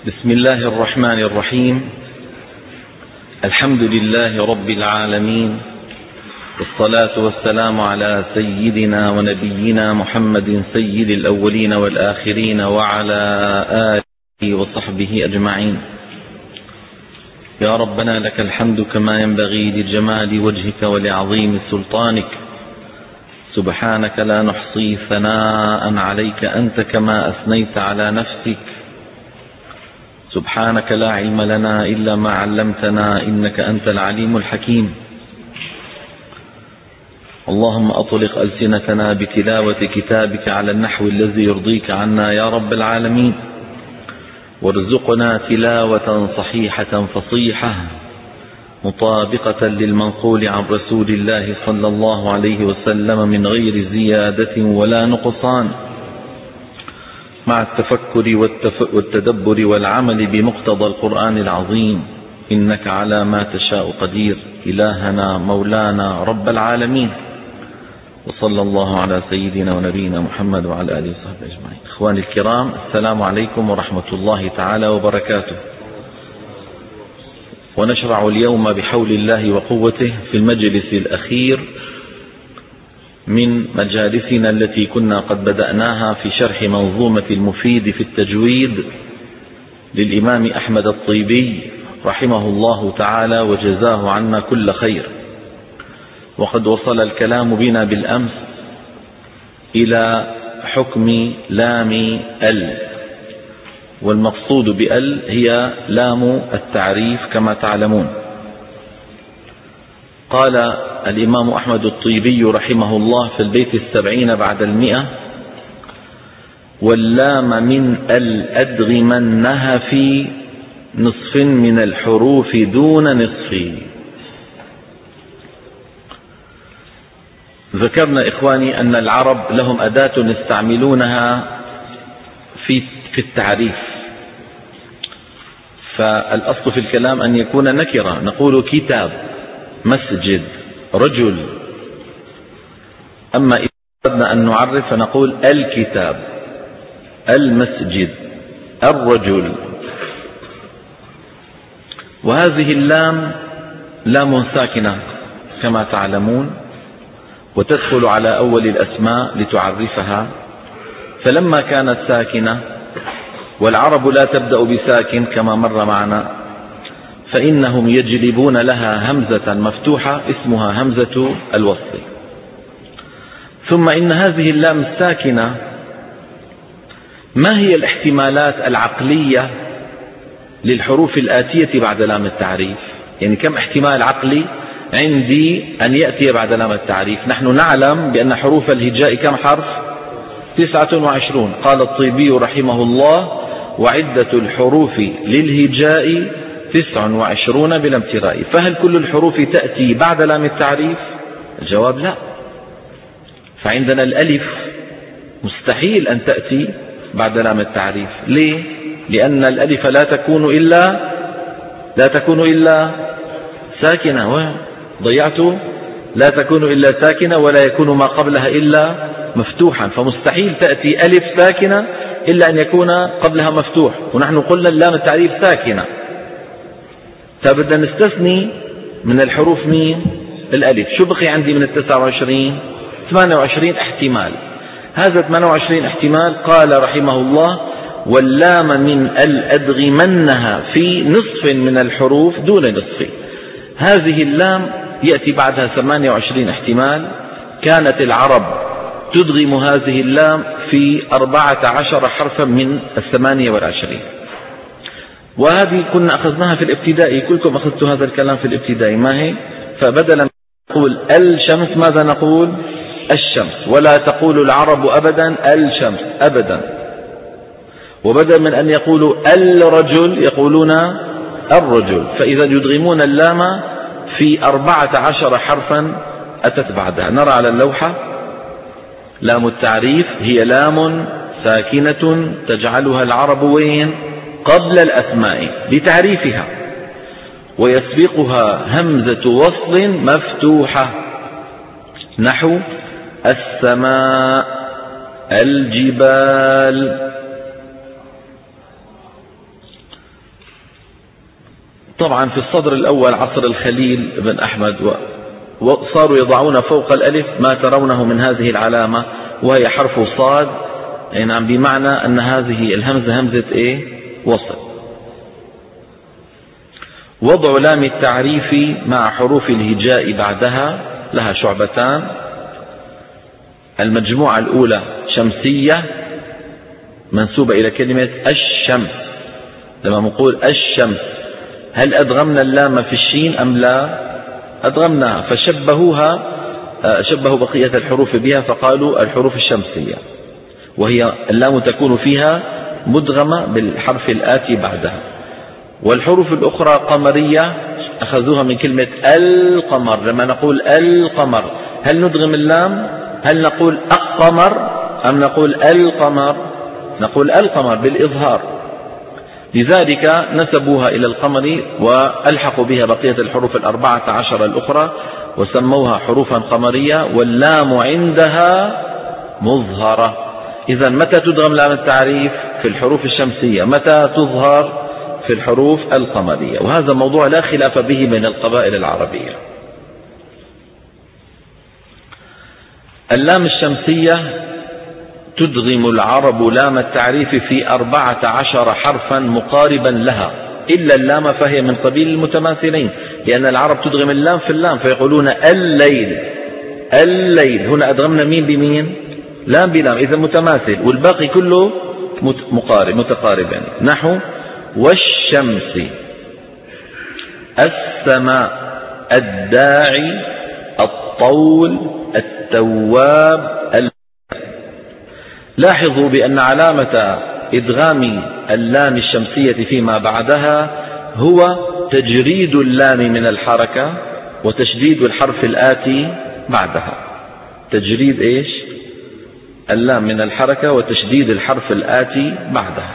بسم الله الرحمن الرحيم. الحمد لله رب العالمين، والصلاة والسلام على سيدنا ونبينا محمد سيد الأولين والآخرين وعلى آله وصحبه أجمعين. يا ربنا لك الحمد كما ينبغي لجمال وجهك ولعظيم سلطانك، سبحانك لا نحصي ثناء عليك أنت كما أثنيت على نفسك، سبحانك لا علم لنا إلا ما علمتنا إنك أنت العليم الحكيم. اللهم أطلق ألسنتنا بتلاوة كتابك على النحو الذي يرضيك عنا يا رب العالمين، وارزقنا تلاوة صحيحة فصيحة مطابقة للمنقول عن رسول الله صلى الله عليه وسلم من غير زيادة ولا نقصان، مع التفكر والتدبر والعمل بمقتضى القرآن العظيم، إنك على ما تشاء قدير. إلهنا مولانا رب العالمين، وصلى الله على سيدنا ونبينا محمد وعلى آله وصحبه أجمعين. إخواني الكرام، السلام عليكم ورحمة الله تعالى وبركاته. ونشرع اليوم بحول الله وقوته في المجلس الأخير من مجالسنا التي كنا قد بدأناها في شرح منظومة المفيد في التجويد للإمام أحمد الطيبي رحمه الله تعالى وجزاه عنا كل خير. وقد وصل الكلام بنا بالأمس إلى حكم لام ال، والمقصود بال هي لام التعريف كما تعلمون. قال الإمام أحمد الطيبي رحمه الله في البيت 70 بعد 100: واللام من الأدغمنها في نصف من الحروف دون نصف. ذكرنا إخواني أن العرب لهم أداة يستعملونها في التعريف، فالأصل في الكلام أن يكون نكرة، نقول كتاب، مسجد، رجل. أما إذا أردنا أن نعرف فنقول الكتاب، المسجد، الرجل. وهذه اللام لام ساكنة كما تعلمون، وتدخل على أول الأسماء لتعرفها. فلما كانت ساكنة، والعرب لا تبدأ بساكن كما مر معنا، فإنهم يجلبون لها همزة مفتوحة اسمها همزة الوصل. ثم إن هذه اللام الساكنة ما هي الاحتمالات العقلية للحروف الآتية بعد لام التعريف؟ يعني كم احتمال عقلي عندي أن يأتي بعد لام التعريف؟ نحن نعلم بأن حروف الهجاء كم حرف؟ 29. قال الطيبي رحمه الله: وعدة الحروف للهجاء 29 بلا امتراء. فهل كل الحروف تأتي بعد لام التعريف؟ الجواب لا. فعندنا الألف مستحيل أن تأتي بعد لام التعريف. ليه؟ لأن الألف لا تكون إلا ساكنة، ضيعت لا تكون إلا ساكنة، ولا يكون ما قبلها إلا مفتوحا، فمستحيل تأتي ألف ساكنة إلا أن يكون قبلها مفتوح. ونحن قلنا اللام التعريف ساكنة، فبدنا نستثني من الحروف مين؟ الألف. شو بقي عندي من 29؟ 28 احتمال. هذا 28 احتمال قال رحمه الله: واللام من الأدغمنها في نصف من الحروف دون نصف. هذه اللام يأتي بعدها 28 احتمال. كانت العرب تدغم هذه اللام في 14 حرفا من 28، وهذه كنا أخذناها في الابتدائي، كلكم أخذتوا هذا الكلام في الابتدائي، ما هي؟ فبدلا من نقول الشمس ماذا نقول؟ الشمس. ولا تقول العرب أبدا الشمس أبدا. وبدلا من أن يقولوا الرجل يقولون الرجل. فإذا يدغمون اللام في 14 حرفا أتت بعدها. نرى على اللوحة لام التعريف هي لام ساكنة تجعلها العرب وين؟ قبل الأسماء لتعريفها، ويسبقها همزة وصل مفتوحة نحو السماء، الجبال. طبعا في الصدر الأول عصر الخليل بن أحمد وصاروا يضعون فوق الألف ما ترونه من هذه العلامة وهي حرف صاد، نعم، بمعنى أن هذه الهمزة همزة إيه؟ وصل. وضع لام التعريف مع حروف الهجاء بعدها لها شعبتان. المجموعة الأولى شمسية منسوبة إلى كلمة الشمس. لما نقول الشمس هل أدغمنا اللام في الشين أم لا؟ أدغمناها، فشبهوها، شبهوا بقية الحروف بها فقالوا الحروف الشمسية، وهي اللام تكون فيها مدغمة بالحرف الآتي بعدها. والحروف الأخرى قمرية أخذوها من كلمة القمر. لما نقول القمر هل ندغم اللام؟ هل نقول القمر أم نقول القمر؟ نقول القمر بالإظهار. لذلك نسبوها إلى القمر وألحقوا بها بقية الحروف 14 الأخرى وسموها حروفا قمرية، واللام عندها مظهرة. إذا متى تدغم لام التعريف؟ في الحروف الشمسية. متى تظهر؟ في الحروف القمرية. وهذا موضوع لا خلاف به بين القبائل العربية. اللام الشمسية تدغم العرب لام التعريف في 14 حرفا مقاربا لها، إلا اللام فهي من قبيل المتماثلين، لأن العرب تدغم اللام في اللام فيقولون الليل. الليل هنا أدغمنا مين بمين؟ لام بلام، إذا متماثل، والباقي كله مقارب متقارب. يعني نحو والشمس، السماء، الداعي، الطول، التواب. لاحظوا بأن علامة إدغام اللام الشمسية فيما بعدها هو تجريد اللام من الحركة وتشديد الحرف الآتي بعدها. تجريد إيش؟ اللام من الحركة وتشديد الحرف الآتي بعدها.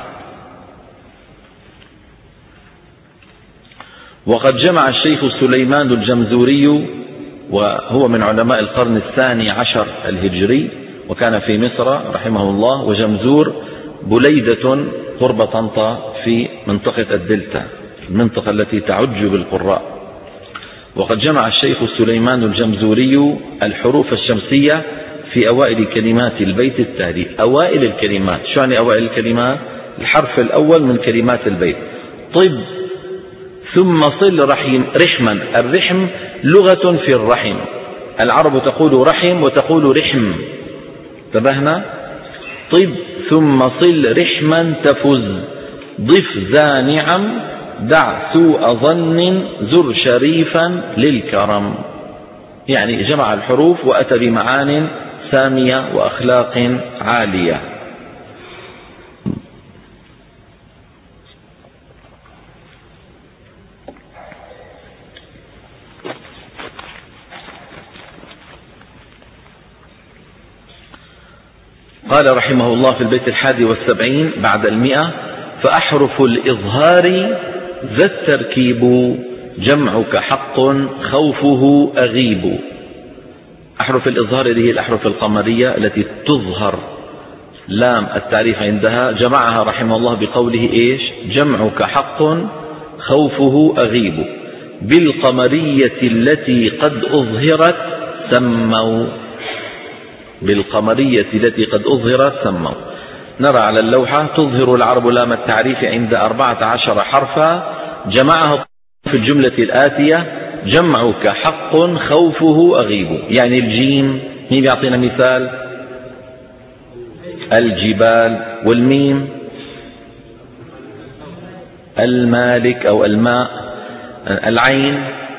وقد جمع الشيخ سليمان الجمزوري، وهو من علماء القرن 12 الهجري، وكان في مصر رحمه الله، وجمزور بليدة قرب طنطا في منطقة الدلتا، المنطقة التي تعج بالقراء. وقد جمع الشيخ سليمان الجمزوري الحروف الشمسية في أوائل كلمات البيت التالي. أوائل الكلمات، شو يعني أوائل الكلمات؟ الحرف الأول من كلمات البيت. طب ثم صل رحما. الرحم لغة في الرحم، العرب تقول رحم وتقول رحم، انتبهنا؟ طب ثم صل رحما تفز، ضف ذا نعم، دع سوء ظن، زر شريفا للكرم. يعني جمع الحروف وأتى بمعان سامية وأخلاق عالية. قال رحمه الله في البيت 71 بعد 100: فأحرف الإظهار ذا التركيب، جمعك حق خوفه أغيب. أحرف الإظهار هذه الأحرف القمرية التي تظهر لام التعريف عندها، جمعها رحمه الله بقوله إيش؟ جمعك حق خوفه أغيب، بالقمرية التي قد أظهرت سموا. بالقمرية التي قد أظهرت سموا. نرى على اللوحة: تظهر العرب لام التعريف عند 14 حرفا، جمعها في الجملة الآتية: جمعك حق خوفه أغيب. يعني الجيم، مين يعطينا مثال؟ الجبال. والميم المالك أو الماء. العين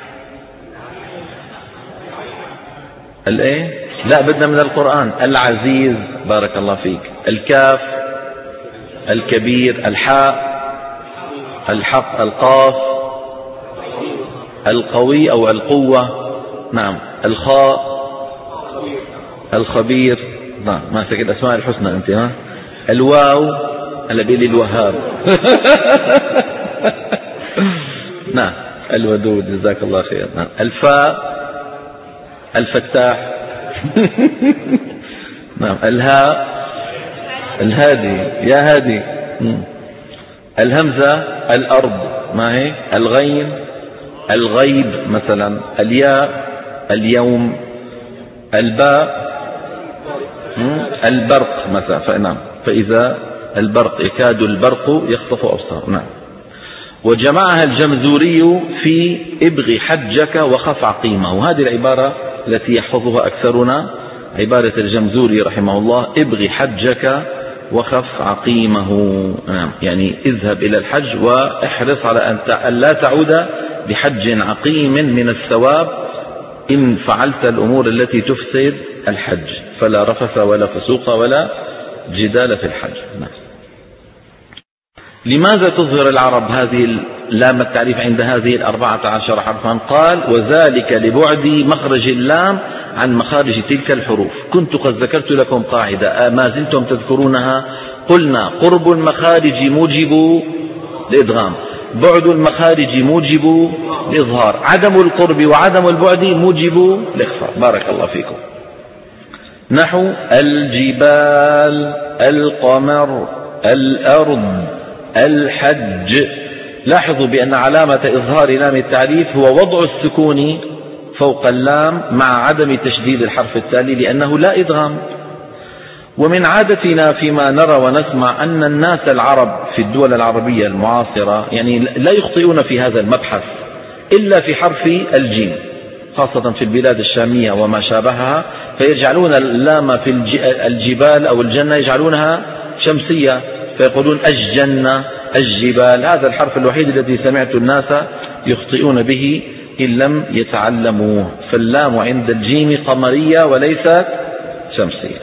الايه؟ لا، بدنا من القرآن. العزيز، بارك الله فيك. الكاف الكبير. الحاء الحق. القاف القوي أو القوة، نعم. الخاء الخبير، نعم. ما سكت أسماء الحسنى أنت، ها. الواو الذي للوهاب نعم. الودود، جزاك الله خير، نعم. الفاء الفتاح نعم. الهاء الهادي، يا هادي. الهمزة الأرض، ما هي؟ الغين، الغيب مثلا، الياء اليوم، الباء البرق مثلا. فنعم، فإذا البرق يكاد البرق يخطف أبصار. نعم. وجمعها الجمزوري في ابغ حجك وخف عقيمه، وهذه العبارة التي يحفظها أكثرنا عبارة الجمزوري رحمه الله: ابغ حجك وخف عقيمه. يعني اذهب إلى الحج واحرص على أن لا تعود بحج عقيم من الثواب إن فعلت الأمور التي تفسد الحج، فلا رفث ولا فسوق ولا جدال في الحج. لماذا تظهر العرب هذه لام التعريف عند هذه 14 حرفا؟ قال: وذلك لبعد مخرج اللام عن مخارج تلك الحروف. كنت قد ذكرت لكم قاعدة ما زلتم تذكرونها، قلنا: قرب المخارج موجب الإدغام، بعد المخارج موجب الإظهار، عدم القرب وعدم البعد موجب الإخفاء. بارك الله فيكم. نحو الجبال، القمر، الأرض، الحج. لاحظوا بأن علامة إظهار لام التعريف هو وضع السكون فوق اللام مع عدم تشديد الحرف التالي لأنه لا إدغام. ومن عادتنا فيما نرى ونسمع أن الناس العرب في الدول العربية المعاصرة يعني لا يخطئون في هذا المبحث إلا في حرف الجيم، خاصة في البلاد الشامية وما شابهها، فيجعلون اللام في الجبال أو الجنة يجعلونها شمسية، فيقولون الجنة، الجبال. هذا الحرف الوحيد الذي سمعت الناس يخطئون به إن لم يتعلموه. فاللام عند الجيم قمرية وليست شمسية.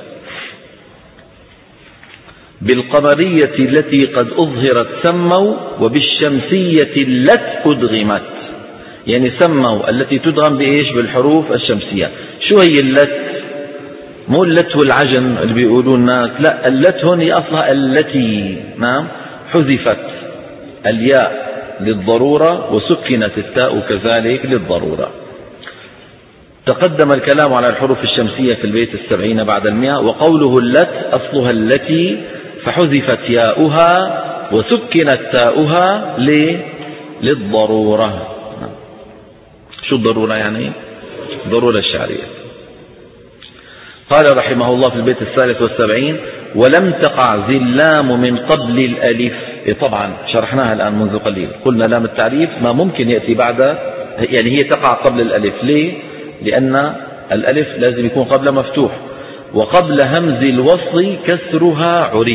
بالقمرية التي قد أظهرت سموا، وبالشمسية التي أدغمت. يعني سموا التي تدغم بإيش؟ بالحروف الشمسية. شو هي اللت؟ مو اللت والعجن اللي بيقولون الناس، لا، اللت هون هي أصلها التي. نعم، حذفت الياء للضرورة وسكنت التاء كذلك للضرورة. تقدم الكلام على الحروف الشمسية في البيت 70 بعد 100. وقوله اللت أصلها التي فحذفت ياؤها وسكنت تاؤها للضرورة. شو الضرورة يعني؟ ضرورة الشعرية. قال رحمه الله في البيت 73: ولم تقع ذي اللام من قبل الألف. طبعا شرحناها الآن منذ قليل، قلنا لام التعريف ما ممكن يأتي بعد، يعني هي تقع قبل الألف. ليه؟ لأن الألف لازم يكون قبل مفتوح، وقبل همز الوصل كسرها عرف.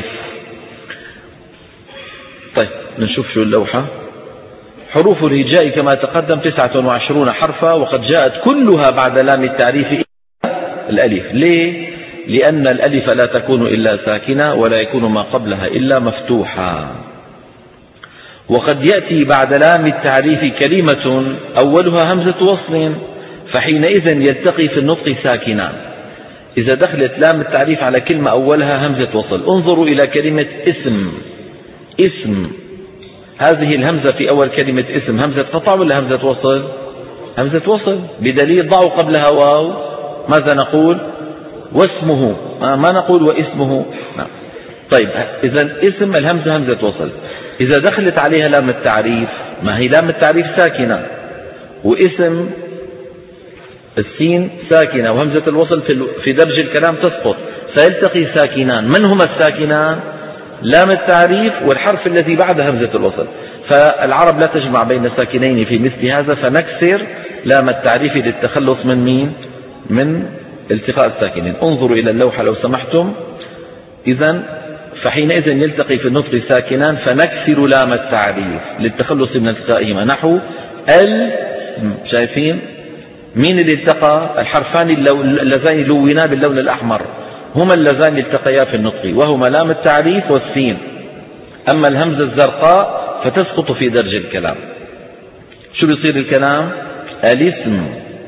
طيب نشوف شو اللوحة. حروف الهجاء كما تقدم 29 حرفا، وقد جاءت كلها بعد لام التعريف الألف. ليه؟ لأن الألف لا تكون إلا ساكنة ولا يكون ما قبلها إلا مفتوحا. وقد يأتي بعد لام التعريف كلمة أولها همزة وصل، فحينئذ يلتقي في النطق ساكنان. إذا دخلت لام التعريف على كلمة أولها همزة وصل، انظروا إلى كلمة اسم. اسم، هذه الهمزة في أول كلمة اسم همزة قطع ولا همزة وصل؟ همزة وصل، بدليل ضعوا قبلها واو. ماذا نقول؟ واسمه، ما نقول واسمه. نعم. طيب إذا اسم الهمزة همزة وصل، إذا دخلت عليها لام التعريف، ما هي لام التعريف ساكنة، واسم السين ساكنة، وهمزة الوصل في درج الكلام تسقط، فيلتقي ساكنان. من هما الساكنان؟ لام التعريف والحرف الذي بعد همزة الوصل. فالعرب لا تجمع بين ساكنين في مثل هذا، فنكسر لام التعريف للتخلص من مين؟ من التقاء الساكنين. انظروا إلى اللوحة لو سمحتم. إذن فحينئذ يلتقي في النطق ساكنان، فنكسر لام التعريف للتخلص من التقائهما. نحو شايفين مين اللي التقى؟ الحرفان اللذان لونا باللون الأحمر هما اللذان التقيا في النطق، وهما لام التعريف والسين. أما الهمزة الزرقاء فتسقط في درج الكلام. شو بيصير الكلام؟ الاسم.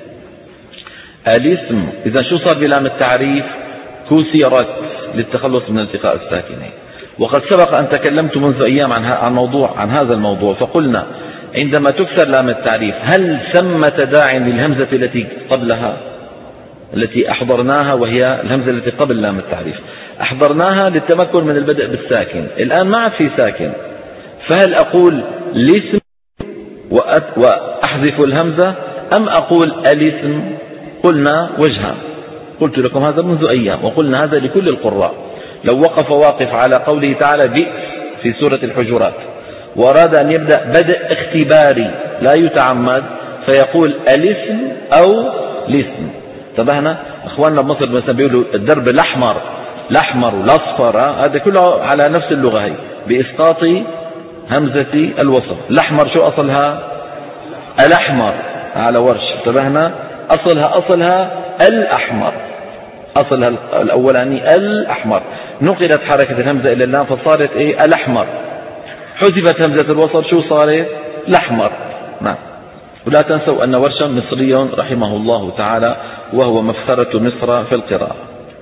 الاسم. إذا شو صار بلام التعريف؟ كسرت للتخلص من التقاء الساكنين. وقد سبق أن تكلمت منذ أيام عن هذا الموضوع، فقلنا عندما تكسر لام التعريف هل ثمة داع للهمزة التي قبلها التي أحضرناها، وهي الهمزة التي قبل لام التعريف، أحضرناها للتمكن من البدء بالساكن. الآن ما عاد في ساكن، فهل أقول الاسم وأحذف الهمزة أم أقول الاسم؟ قلنا وجها، قلت لكم هذا منذ أيام، وقلنا هذا لكل القراء. لو وقف واقف على قوله تعالى بئس في سورة الحجرات وأراد أن يبدأ بدء اختباري لا يتعمد فيقول الاسم أو الاسم. انتبهنا اخواننا بمصر مثلا بيقولوا الدرب الأحمر والأصفر، هذا كله على نفس اللغة هي بإسقاط همزة الوسط. الأحمر شو أصلها؟ الأحمر على ورش. انتبهنا أصلها الأحمر، أصلها الأولاني الأحمر، نقلت حركة الهمزة إلى اللام فصارت إيه؟ الأحمر. حذفت همزة الوسط شو صارت؟ الأحمر. نعم. ولا تنسوا أن ورشا مصري رحمه الله تعالى وهو مفخرة مصر في القراءة.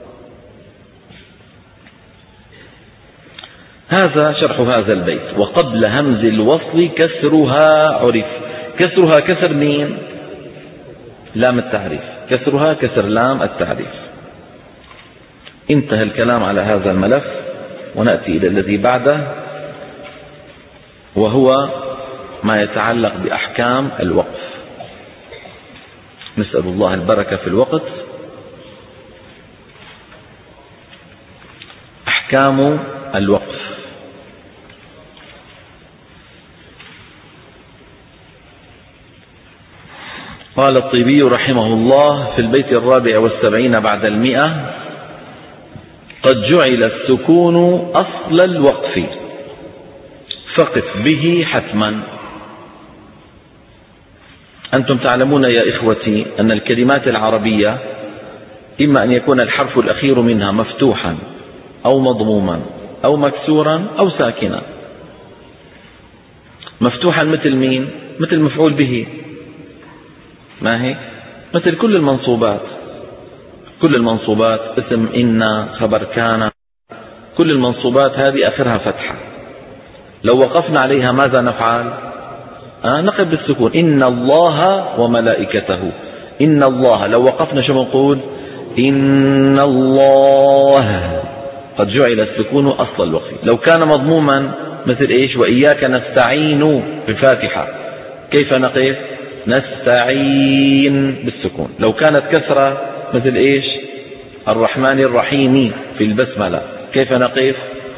هذا شرح هذا البيت. وقبل همز الوصل كسرها عرف. كسرها كسر مين؟ لام التعريف. كسرها كسر لام التعريف. انتهى الكلام على هذا الملف، ونأتي إلى الذي بعده وهو ما يتعلق بأحكام الوقف. نسأل الله البركة في الوقت. أحكام الوقف. قال الطيبي رحمه الله في البيت 74 بعد 100: قد جعل السكون أصل الوقف فقف به حتما. أنتم تعلمون يا إخوتي أن الكلمات العربية إما أن يكون الحرف الأخير منها مفتوحا أو مضموما أو مكسورا أو ساكنا. مفتوحا مثل مين؟ مثل مفعول به، ما هيك؟ مثل كل المنصوبات اسم إن، خبر كان، كل المنصوبات هذه آخرها فتحة. لو وقفنا عليها ماذا نفعل؟ نقف بالسكون. إن الله وملائكته. إن الله لو وقفنا شو نقول؟ إن الله. قد جعل السكون أصل الوقف. لو كان مضموما مثل إيش؟ وإياك نستعين في الفاتحة كيف نقف؟ نستعين بالسكون. لو كانت كسرة مثل إيش؟ الرحمن الرحيم في البسملة كيف نقف؟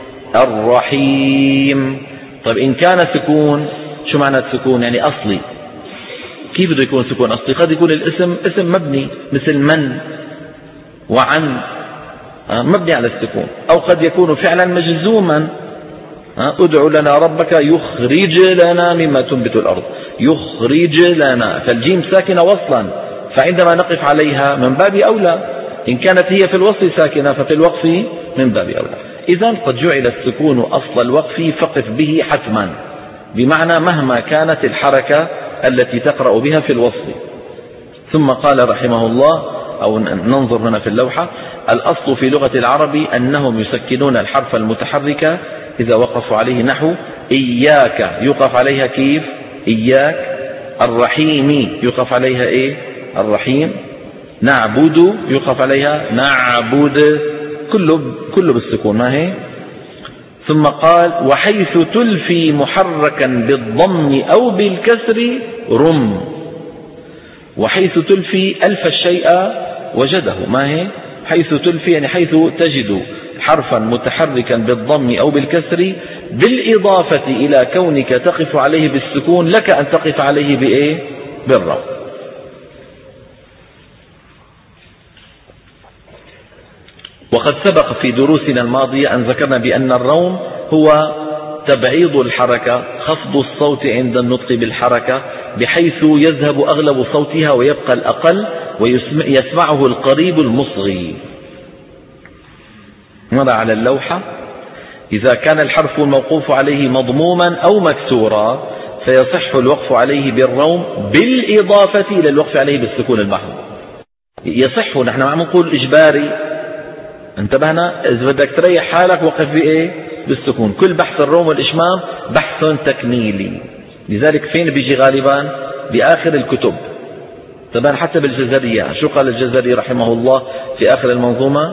الرحيم. طيب إن كان سكون شو معنى السكون؟ يعني أصلي. كيف بده يكون سكون أصلي؟ قد يكون الاسم اسم مبني مثل من وعن، مبني على السكون، أو قد يكون فعلا مجزوما. ادع لنا ربك يخرج لنا مما تنبت الأرض. يخرج لنا، فالجيم ساكنة وصلا، فعندما نقف عليها من باب أولى. إن كانت هي في الوصل ساكنة ففي الوقف من باب أولى. إذن قد جعل السكون أصل الوقف فقف به حتما، بمعنى مهما كانت الحركة التي تقرأ بها في الوصل. ثم قال رحمه الله، أو ننظر هنا في اللوحة: الأصل في لغة العرب أنهم يسكنون الحرف المتحرك إذا وقفوا عليه، نحو إياك يقف عليها كيف؟ إياك. الرحيم يقف عليها إيه؟ الرحيم. نعبد يقف عليها نعبد، كله بالسكون، ما هي؟ ثم قال: وحيث تلفي محركا بالضم أو بالكسر رم. وحيث تلفي ألف الشيء وجده، ما هي؟ حيث تلفي يعني حيث تجد حرفا متحركا بالضم أو بالكسر بالإضافة إلى كونك تقف عليه بالسكون، لك أن تقف عليه بإيه؟ بالروم. وقد سبق في دروسنا الماضية أن ذكرنا بأن الروم هو تبعيض الحركة، خفض الصوت عند النطق بالحركة بحيث يذهب أغلب صوتها ويبقى الأقل ويسمعه القريب المصغي. نرى على اللوحة: إذا كان الحرف الموقوف عليه مضموما أو مكسورا فيصح الوقف عليه بالروم بالإضافة إلى الوقف عليه بالسكون المحض. يصح، نحن ما عم نقول إجباري، انتبهنا؟ إذا بدك تريح حالك وقف بإيه؟ بالسكون. كل بحث الروم والإشمام بحث تكميلي، لذلك فين بيجي غالبا؟ بآخر الكتب. طبعا حتى بالجزرية شو قال الجزري رحمه الله في آخر المنظومة؟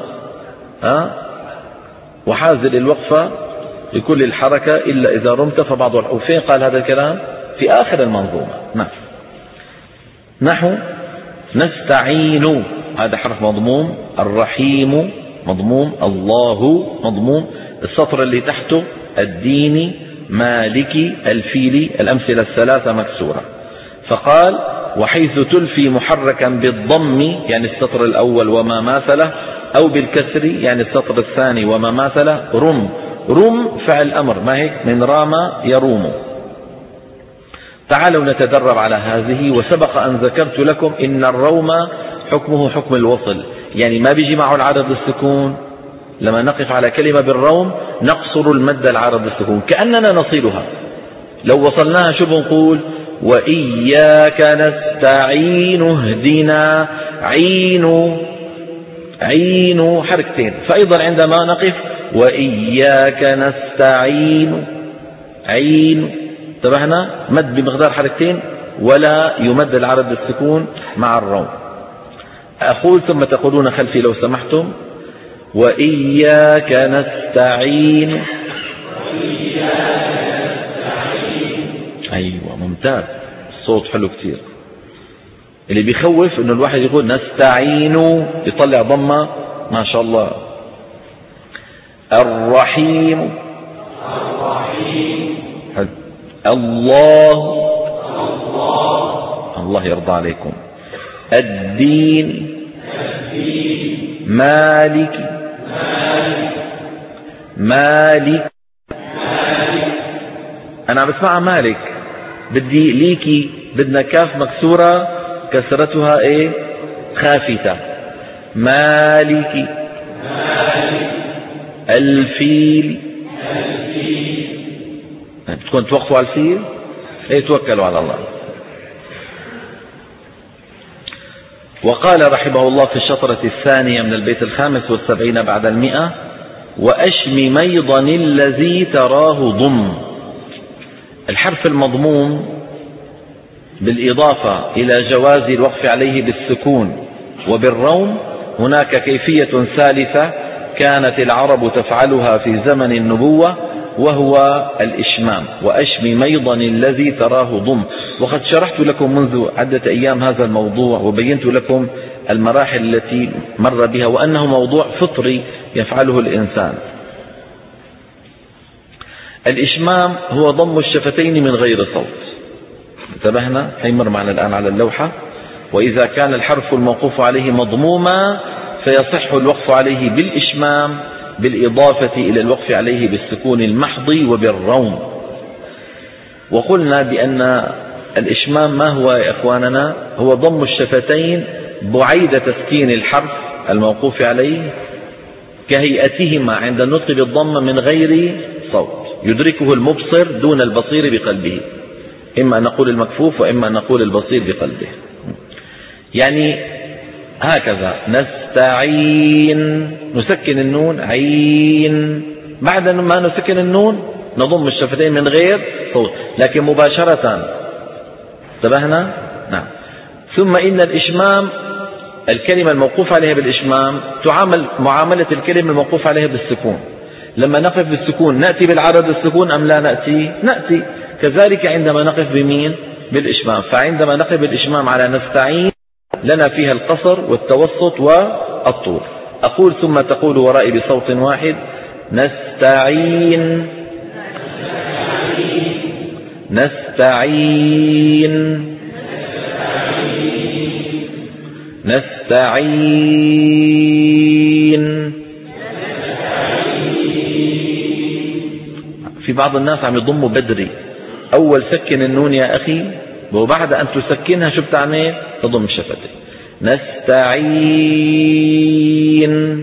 وحازل الوقفة لكل الحركة إلا إذا رمت فبعض. وفين قال هذا الكلام؟ في آخر المنظومة. نعم. نحو نستعين، هذا حرف مضموم، الرحيم مضموم، الله مضموم، السطر اللي تحته الدين مالك الفيل، الأمثلة الثلاثة مكسورة. فقال وحيث تلفي محركا بالضم يعني السطر الأول وما ماثله، أو بالكسر يعني السطر الثاني وما ماثله، رم. رم فعل أمر، ما هيك من رام يروم. تعالوا نتدرب على هذه. وسبق أن ذكرت لكم إن الروم حكمه حكم الوصل، يعني ما بيجي معه العرض السكون. لما نقف على كلمة بالروم نقصر المد العرض السكون كأننا نصلها. لو وصلناها شو بنقول؟ وإياك نستعين اهدنا، عين عين حركتين. فأيضا عندما نقف وإياك نستعين عين، انتبهنا، مد بمقدار حركتين ولا يمد العرض السكون مع الروم. أقول ثم تقولون خلفي لو سمحتم. وإياك نستعين. أيوة ممتاز، الصوت حلو كتير. اللي بيخوف انه الواحد يقول نستعين يطلع ضمة ما شاء الله. الرحيم، الله، الله يرضى عليكم. الدين، مالك، مالك، أنا بسمعها مالك، بدي ليكي، بدنا كاف مكسورة كسرتها ايه؟ خافتة. مالك، الفيل، تكون توقفوا على الفيل، ايه توكلوا على الله. وقال رحمه الله في الشطرة الثانية من البيت 75 بعد 100: وأشم ميضا الذي تراه ضم. الحرف المضموم بالإضافة إلى جواز الوقف عليه بالسكون وبالروم هناك كيفية ثالثة كانت العرب تفعلها في زمن النبوة، وهو الإشمام. وأشم ميضا الذي تراه ضم. وقد شرحت لكم منذ عدة أيام هذا الموضوع وبينت لكم المراحل التي مر بها، وأنه موضوع فطري يفعله الإنسان. الإشمام هو ضم الشفتين من غير صوت. انتبهنا، هيمر معنا الآن على اللوحة. وإذا كان الحرف الموقوف عليه مضموما فيصح الوقف عليه بالإشمام بالإضافة إلى الوقف عليه بالسكون المحض وبالروم. وقلنا بأن الإشمام ما هو يا إخواننا؟ هو ضم الشفتين بعيد تسكين الحرف الموقوف عليه كهيئتهما عند النطق بالضمة من غير صوت، يدركه المبصر دون البصير بقلبه. إما أن نقول المكفوف وإما أن نقول البصير بقلبه. يعني هكذا نستعين، نسكن النون عين، بعد ما نسكن النون نضم الشفتين من غير صوت لكن مباشرة. انتبهنا؟ نعم. ثم إن الإشمام الكلمة الموقوف عليها بالإشمام تعامل معاملة الكلمة الموقوف عليها بالسكون. لما نقف بالسكون نأتي بالعرض السكون أم لا نأتي؟ نأتي. كذلك عندما نقف بمين؟ بالإشمام. فعندما نقف بالإشمام على نستعين لنا فيها القصر والتوسط والطول. أقول ثم تقول ورائي بصوت واحد: نستعين، نستعين، نستعين. في بعض الناس عم يضموا بدري. أول سكن النون يا أخي، وبعد أن تسكنها شو بتعمل؟ تضم الشفتين. نستعين.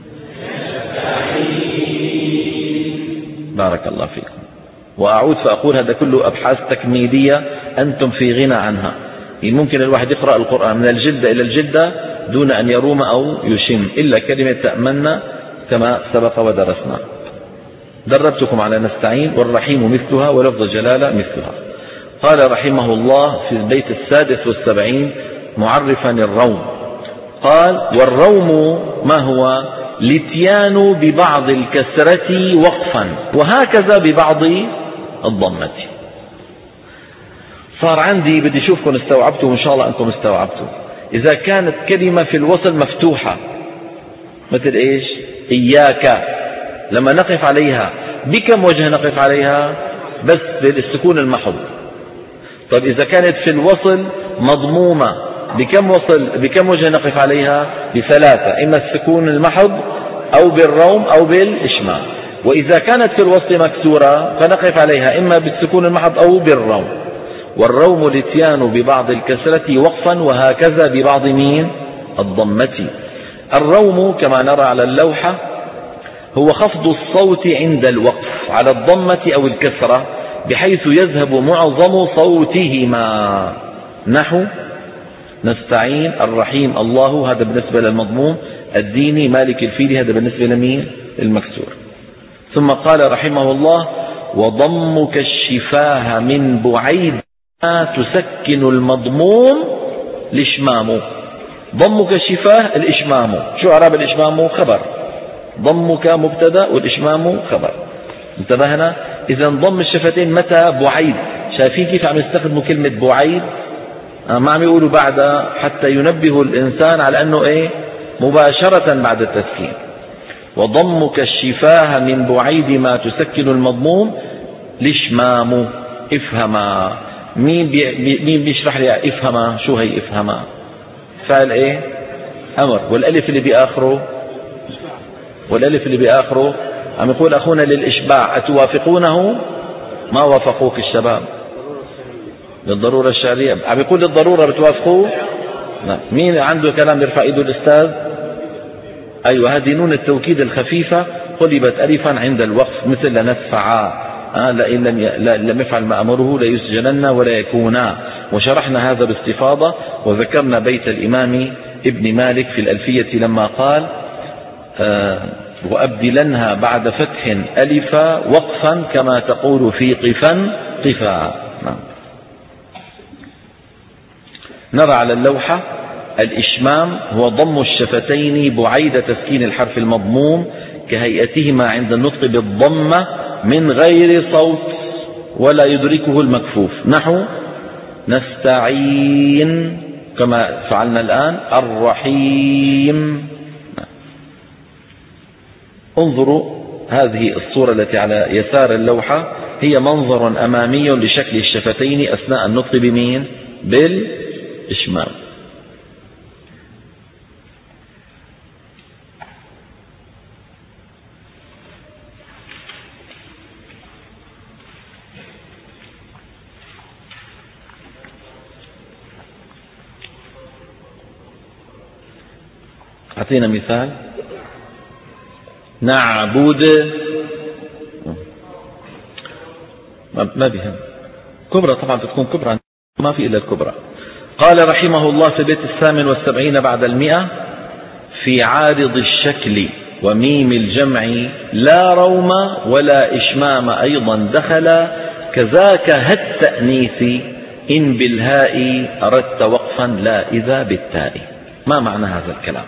بارك الله فيكم. وأعود فأقول هذا كله أبحاث تكميلية أنتم في غنى عنها. ممكن الواحد يقرأ القرآن من الجلدة إلى الجلدة دون أن يروم أو يشم إلا كلمة تأمنا كما سبق ودرسنا. دربتكم على نستعين، والرحيم مثلها، ولفظ الجلالة مثلها. قال رحمه الله في البيت 76 معرفا الروم، قال: والروم ما هو؟ الاتيان ببعض الكسرة وقفا، وهكذا ببعض الضمة. صار عندي بدي أشوفكم استوعبتوا، وإن شاء الله أنكم استوعبتوا. إذا كانت كلمة في الوصل مفتوحة مثل إيش؟ إياك، لما نقف عليها بكم وجه نقف عليها؟ بس بالسكون المحض. طيب إذا كانت في الوصل مضمومة بكم وجه نقف عليها؟ بثلاثة، إما السكون المحض أو بالروم أو بالإشمام. وإذا كانت في الوصل مكسورة فنقف عليها إما بالسكون المحض أو بالروم. والروم الاتيان ببعض الكسرة وقفا، وهكذا ببعض الضمة. الروم كما نرى على اللوحة هو خفض الصوت عند الوقف على الضمة أو الكسرة بحيث يذهب معظم صوتهما، نحو نستعين، الرحيم، الله، هذا بالنسبة للمضموم، الديني، مالك الفيل، هذا بالنسبة لمين؟ المكسور. ثم قال رحمه الله: وضمك الشفاه من بعيد ما تسكن المضموم الإشمام. ضمك الشفاه الإشمام. شو إعراب الإشمام؟ خبر. ضمك مبتدا والإشمام خبر. انتبهنا؟ إذا ضم الشفتين متى؟ بعيد. شايفين كيف عم يستخدموا كلمة بعيد؟ ما عم يقولوا بعد، حتى ينبه الإنسان على أنه إيه؟ مباشرة بعد التسكين. وضمك الشفاه من بعيد ما تسكن المضموم الإشمام. افهما. مين بيشرح لي افهما؟ شو هي افهما؟ فعل ايه؟ امر. والالف اللي بآخره عم يقول اخونا للاشباع: اتوافقونه؟ ما وافقوك الشباب للضرورة الشعرية. عم يقول للضرورة بتوافقوه؟ لا. مين عنده كلام يرفع ايده؟ الاستاذ. ايوه، هذه نون التوكيد الخفيفة قلبت الفا عند الوقف، مثل لنسفعا، لئن لم يفعل ما أمره ليسجنن ولا يكونا. وشرحنا هذا باستفاضة، وذكرنا بيت الإمام ابن مالك في الألفية لما قال: وأبدلنها بعد فتح ألفا وقفا كما تقول في قفا قفا. نرى على اللوحة: الإشمام هو ضم الشفتين بعيد تسكين الحرف المضموم كهيئتهما عند النطق بالضمة من غير صوت ولا يدركه المكفوف، نحو نستعين كما فعلنا الآن، الرحيم. انظروا هذه الصورة التي على يسار اللوحة هي منظر أمامي لشكل الشفتين أثناء النطق بمين؟ بالإشمام. أعطينا مثال. نعبد، ما بهم كبرى، طبعا بتكون كبرى، ما في إلا الكبرى. قال رحمه الله في البيت 78 بعد 100: في عارض الشكل وميم الجمع لا روم ولا إشمام أيضا دخل، كذاك هالتأنيث إن بالهاء أردت وقفا لا إذا بالتاء. ما معنى هذا الكلام؟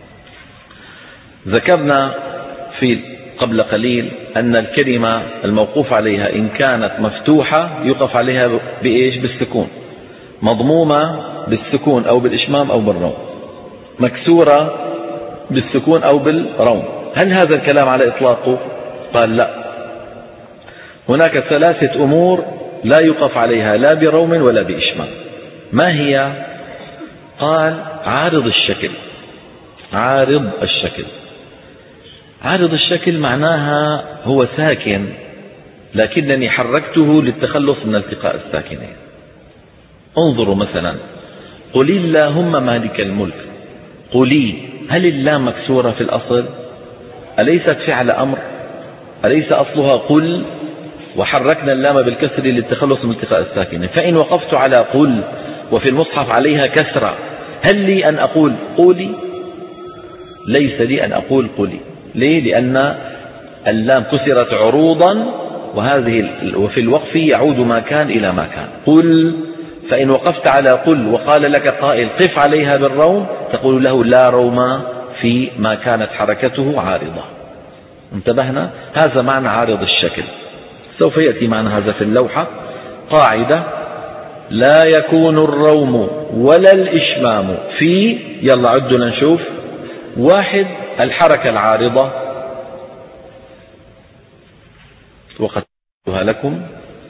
ذكرنا قبل قليل أن الكلمة الموقوف عليها إن كانت مفتوحة يقف عليها بإيش؟ بالسكون. مضمومة بالسكون أو بالإشمام أو بالروم. مكسورة بالسكون أو بالروم. هل هذا الكلام على إطلاقه؟ قال لا، هناك 3 أمور لا يقف عليها لا بروم ولا بإشمام. ما هي؟ قال: عارض الشكل. عارض الشكل، عارض الشكل معناها هو ساكن لكنني حركته للتخلص من التقاء الساكنين. انظروا مثلا: قل اللهم مالك الملك. قلي، هل اللام مكسورة في الأصل؟ أليست فعل أمر؟ أليس أصلها قل؟ وحركنا اللام بالكسر للتخلص من التقاء الساكنين. فإن وقفت على قل وفي المصحف عليها كسرة، هل لي أن أقول قولي؟ ليس لي أن أقول قولي. ليه؟ لأن اللام كسرت عروضا، وفي الوقف يعود ما كان إلى ما كان. قل، فإن وقفت على قل وقال لك قائل قف عليها بالروم، تقول له لا روم في ما كانت حركته عارضة. انتبهنا؟ هذا معنى عارض الشكل. سوف يأتي معنا هذا في اللوحة. قاعدة: لا يكون الروم ولا الإشمام في، يلا عدوا لنشوف. واحد، الحركة العارضة، وقتها لكم.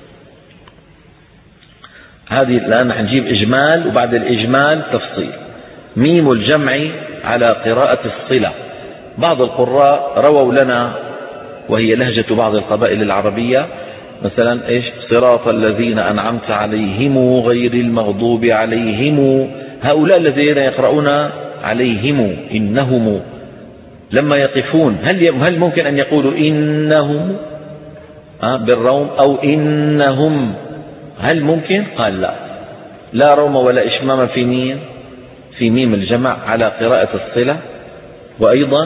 هذه الآن نحن نجيب إجمال، وبعد الإجمال تفصيل. ميم الجمع على قراءة الصلة. بعض القراء رووا لنا، وهي لهجة بعض القبائل العربية، مثلا إيش؟ صراط الذين أنعمت عليهم غير المغضوب عليهم. هؤلاء الذين يقرؤون عليهم إنهم، لما يقفون هل ممكن أن يقولوا إنهم بالروم أو إنهم؟ هل ممكن؟ قال لا، لا روم ولا إشمام في مين؟ في ميم الجمع على قراءة الصلة. وأيضا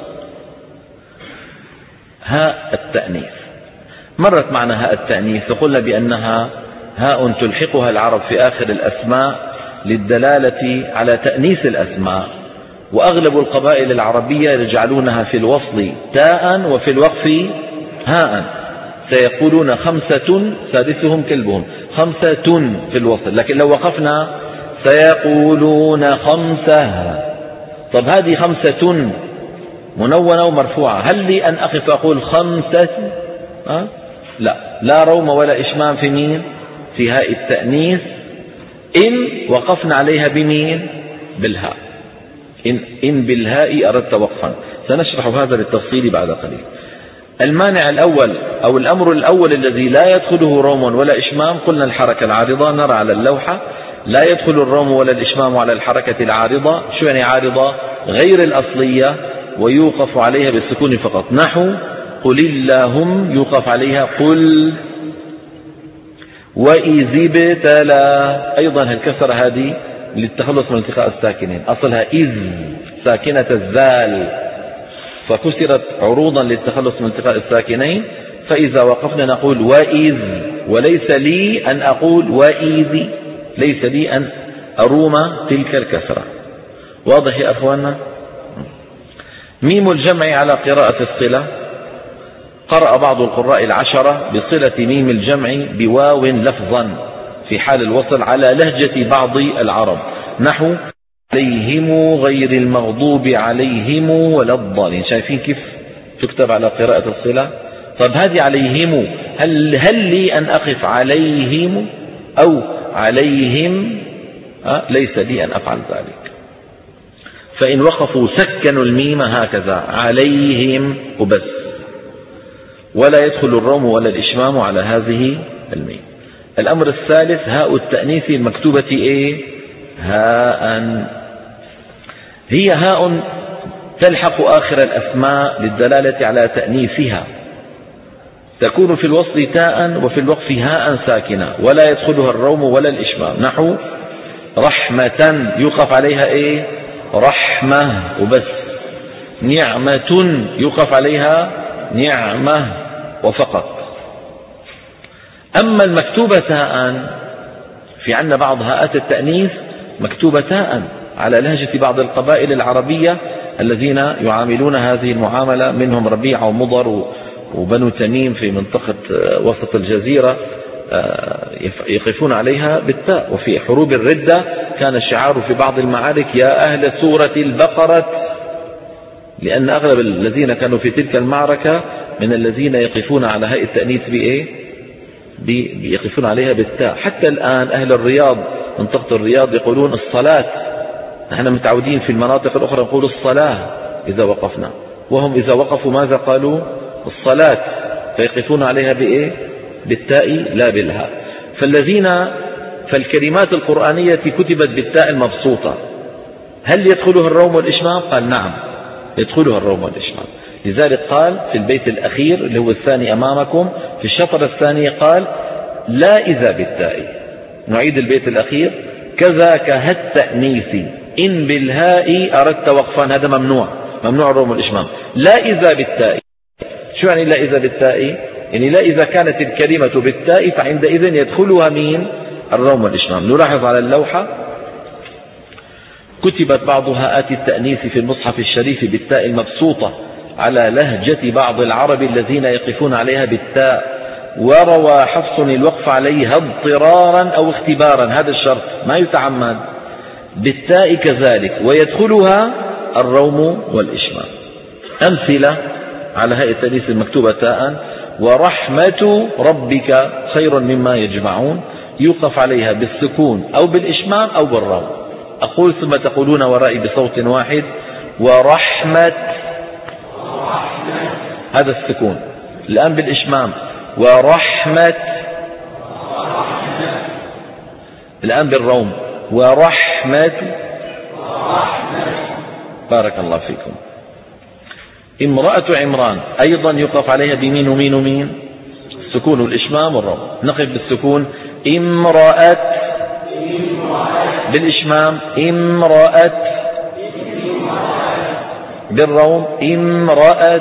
هاء التأنيث، مرت معنا هاء التأنيث وقلنا بأنها هاء تلحقها العرب في آخر الأسماء للدلالة على تأنيث الأسماء، وأغلب القبائل العربية يجعلونها في الوصل تاء وفي الوقف هاء. سيقولون خمسة سادسهم كلبهم، خمسة في الوصل، لكن لو وقفنا سيقولون خمسة. طب هذه خمسة منونة ومرفوعة، هل لي أن أقف أقول خمسة؟ لا، لا روم ولا إشمام في مين؟ في هاء التأنيث إن وقفنا عليها بمين؟ بالهاء. إن بالهاء أردت وقفا. سنشرح هذا للتفصيل بعد قليل. المانع الأول أو الأمر الأول الذي لا يدخله روم ولا إشمام، قلنا الحركة العارضة. نرى على اللوحة لا يدخل الروم ولا الإشمام على الحركة العارضة. شو يعني عارضة؟ غير الأصلية، ويوقف عليها بالسكون فقط. نحو قل اللهم، يوقف عليها قل. وإذ ابتلى، أيضا الكسرة هذه للتخلص من التقاء الساكنين، أصلها إذ ساكنة الزال، فكسرت عروضا للتخلص من التقاء الساكنين. فإذا وقفنا نقول وإذ، وليس لي أن أقول وإذ، ليس لي أن أروم تلك الكسرة. واضح يا أخوانا؟ ميم الجمع على قراءة الصلة، قرأ بعض القراء العشرة بصلة ميم الجمع بواو لفظا في حال الوصل على لهجة بعض العرب. نحو عليهم غير المغضوب عليهم ولا الضالين. شايفين كيف تكتب على قراءة الصلة؟ طب هذه عليهم، هل لي أن أقف عليهم أو عليهم؟ ليس لي أن أفعل ذلك. فإن وقفوا سكنوا الميم هكذا عليهم وبس، ولا يدخل الروم ولا الإشمام على هذه الميم. الأمر الثالث هاء التأنيث المكتوبة إيه؟ هاء. هي هاء تلحق آخر الأسماء للدلالة على تأنيثها، تكون في الوصل تاء وفي الوقف هاء ساكنة، ولا يدخلها الروم ولا الإشمام. نحو رحمة، يوقف عليها إيه؟ رحمة وبس. نعمة، يوقف عليها نعمة وفقط. أما المكتوبة تاء، في عندنا بعض هاءات التأنيث مكتوبة تاء على لهجة بعض القبائل العربية الذين يعاملون هذه المعاملة، منهم ربيعة ومضر وبنو تميم في منطقة وسط الجزيرة، يقفون عليها بالتاء. وفي حروب الردة كان الشعار في بعض المعارك يا أهل سورة البقرة، لأن أغلب الذين كانوا في تلك المعركة من الذين يقفون على هاء التأنيث بإيه؟ يقفون عليها بالتاء. حتى الآن أهل الرياض، منطقة الرياض، يقولون الصلاة. نحن متعودين في المناطق الأخرى نقول الصلاة إذا وقفنا، وهم إذا وقفوا ماذا قالوا؟ الصلاة، فيقفون عليها بإيه؟ بالتاء لا بالهاء. فالكلمات القرآنية كتبت بالتاء المبسوطة، هل يدخلها الروم والإشمام؟ قال نعم يدخلها الروم والإشمام. لذلك قال في البيت الأخير اللي هو الثاني أمامكم في الشطر الثاني، قال لا إذا بالتاء. نعيد البيت الأخير: كذاك هالتأنيث إن بالهاء أردت وقفا. هذا ممنوع الروم والإشمام. لا إذا بالتاء. شو يعني لا إذا بالتاء؟ يعني لا إذا كانت الكلمة بالتاء فعندئذ يدخلها مين؟ الروم والإشمام. نلاحظ على اللوحة كتبت بعض هاءات التأنيث في المصحف الشريف بالتاء المبسوطة على لهجة بعض العرب الذين يقفون عليها بالتاء. وروى حفص الوقف عليها اضطرارا أو اختبارا، هذا الشرط ما يتعمد. بالتاء كذلك، ويدخلها الروم والإشمام. أمثلة على هيئة التأنيث المكتوبة تاء: ورحمة ربك خير مما يجمعون، يوقف عليها بالسكون أو بالإشمام أو بالروم. أقول ثم تقولون ورائي بصوت واحد: ورحمة، هذا السكون. الآن بالإشمام: ورحمة. الآن بالروم: ورحمة. بارك الله فيكم. امرأة عمران أيضا يوقف عليها بمين ومين ومين؟ السكون والإشمام والروم. نقف بالسكون: امرأة. بالإشمام: امرأة. بالروم: امرأة.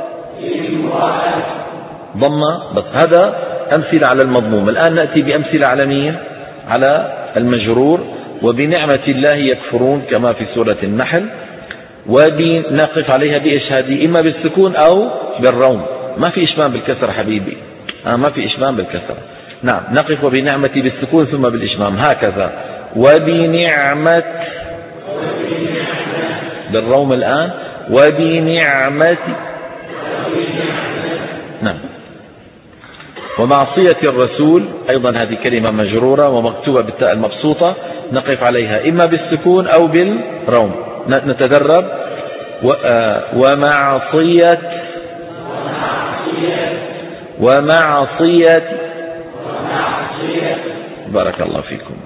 ضمة بس. هذا أمثلة على المضموم. الآن نأتي بأمثلة على مين؟ على المجرور: وبنعمة الله يكفرون، كما في سورة النحل. ونقف عليها بإشهادي إما بالسكون أو بالروم. ما في إشمام بالكسر حبيبي، ما في إشمام بالكسر. نعم، نقف وبنعمتي بالسكون ثم بالإشمام، هكذا. وبنعمة بالروم الآن: وبنعمة. نعم. ومعصية الرسول أيضا هذه كلمة مجرورة ومكتوبة بالتاء المبسوطة، نقف عليها إما بالسكون أو بالروم. نتدرب: ومعصية. ومعصية. بارك الله فيكم.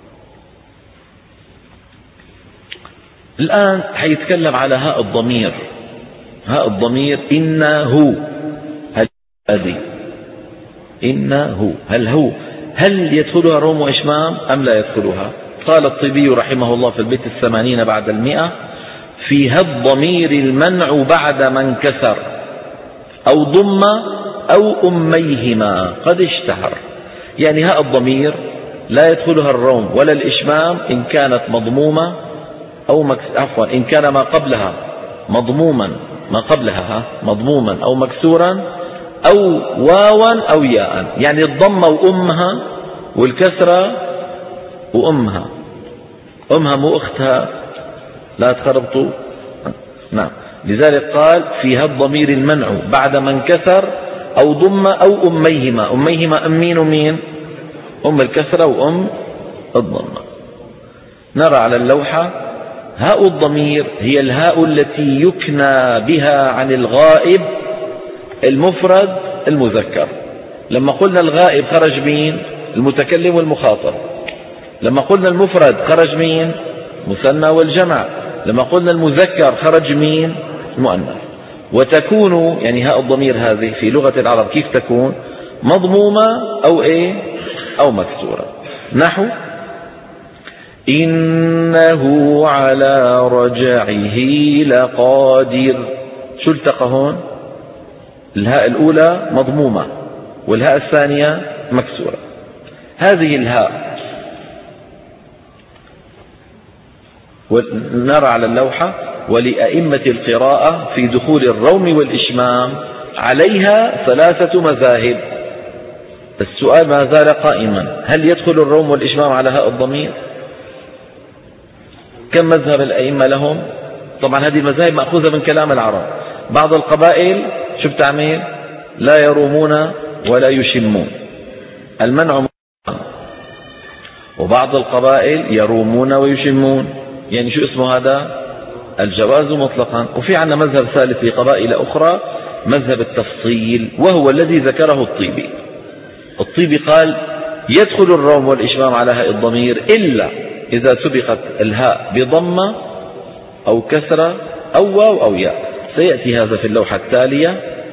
الآن حيتكلم على هاء الضمير. هاء الضمير: إنه. هذه إنه، هل يدخلها روم وإشمام أم لا يدخلها؟ قال الطيبي رحمه الله في البيت 80 بعد 100: فيها الضمير المنع بعد من كسر أو ضم أو أميهما قد اشتهر. يعني هاء الضمير لا يدخلها الروم ولا الإشمام إن كانت مضمومة أو عفوا إن كان ما قبلها مضموما، ما قبلها مضموما أو مكسورا أو واوا أو ياء. يعني الضمة وأمها والكسرة وأمها، أمها مو أختها، لا تخربطوا. نعم، لذلك قال: فيها الضمير المنع بعد من كسر أو ضم أو أميهما. أميهما أم مين ومين؟ أم الكسرة وأم الضمة. نرى على اللوحة: هاء الضمير هي الهاء التي يكنى بها عن الغائب المفرد المذكر. لما قلنا الغائب خرج مين؟ المتكلم والمخاطب. لما قلنا المفرد خرج مين؟ مثنى والجمع. لما قلنا المذكر خرج مين؟ المؤنث. وتكون يعني هاء الضمير هذه في لغة العرب كيف تكون؟ مضمومة أو إيه؟ أو مكسورة. نحو: إنه على رجعه لقادر. شو التقى هون؟ الهاء الأولى مضمومة والهاء الثانية مكسورة. هذه الهاء نرى على اللوحة: ولأئمة القراءة في دخول الروم والإشمام عليها 3 مذاهب. السؤال ما زال قائما: هل يدخل الروم والإشمام على هاء الضمير؟ كم مذهب الأئمة لهم؟ طبعا هذه المذاهب مأخوذة من كلام العرب. بعض القبائل شو بتعمل؟ لا يرومون ولا يشمون، المنع. وبعض القبائل يرومون ويشمون، يعني شو اسمه هذا؟ الجواز مطلقا. وفي عندنا مذهب ثالث لقبائل أخرى، مذهب التفصيل، وهو الذي ذكره الطيبي. الطيبي قال: يدخل الروم والإشمام على هاء الضمير إلا إذا سبقت الهاء بضمة أو كسرة أو واو أو ياء. سيأتي هذا في اللوحة التالية.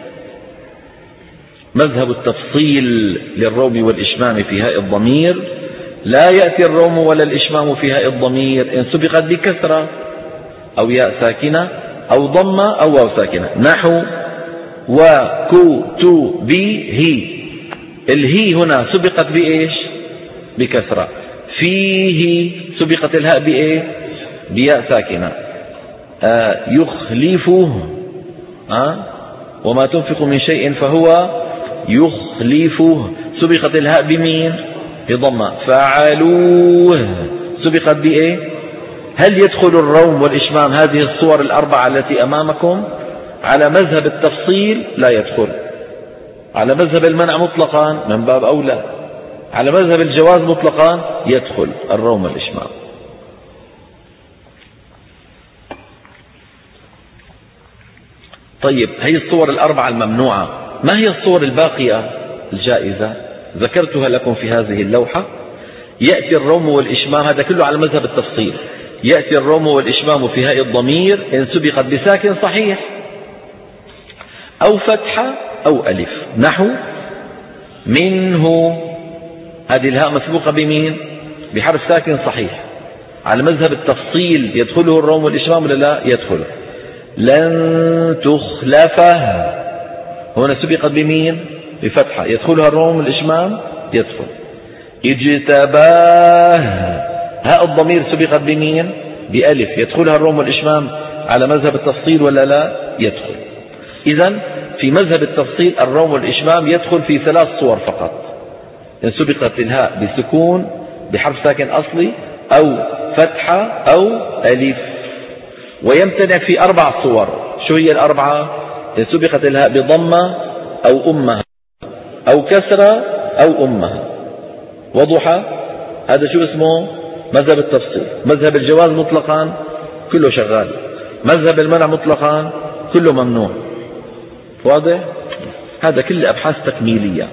مذهب التفصيل للروم والإشمام في هاء الضمير: لا يأتي الروم ولا الإشمام في هاء الضمير إن سبقت بكسرة أو ياء ساكنة أو ضمة أو واو ساكنة. نحو: وكتبه. الهي هنا سبقت بإيش؟ بكسرة. فيه سبقت الهاء بإيه؟ بياء ساكنة. يخلفه. وما تنفق من شيء فهو يخلفه سبقت الهاء بمين؟ بضمة. فعلوه سبقت بإيه؟ هل يدخل الروم والإشمام هذه الصور الأربعة التي أمامكم؟ على مذهب التفصيل لا يدخل، على مذهب المنع مطلقا من باب أولى، على مذهب الجواز مطلقا يدخل الروم والإشمام. طيب، هي الصور الأربعة الممنوعة، ما هي الصور الباقية الجائزة؟ ذكرتها لكم في هذه اللوحة. يأتي الروم والإشمام، هذا كله على مذهب التفصيل، يأتي الروم والإشمام في هاء الضمير إن سبقت بساكن صحيح أو فتحة أو ألف، نحو منه، هذه الهاء مسبوقة بمين؟ بحرف ساكن صحيح. على مذهب التفصيل يدخله الروم والإشمام ولا لا؟ يدخل. لن تخلفه هنا سبقت بمين؟ بفتحة، يدخلها الروم والإشمام؟ يدخل. اجتباه هاء الضمير سبقت بمين؟ بألف، يدخلها الروم والإشمام على مذهب التفصيل ولا لا؟ يدخل. إذن في مذهب التفصيل الروم والإشمام يدخل في 3 صور فقط، إن سبقت الهاء بسكون بحرف ساكن أصلي أو فتحة أو ألف. ويمتنع في 4 صور. شو هي الأربعة؟ إن سبقت الهاء بضمة أو أمها أو كسرة أو أمها. وضحى؟ هذا شو اسمه؟ مذهب التفصيل. مذهب الجواز مطلقا كله شغال، مذهب المنع مطلقا كله ممنوع. واضح؟ هذا كله أبحاث تكميلية.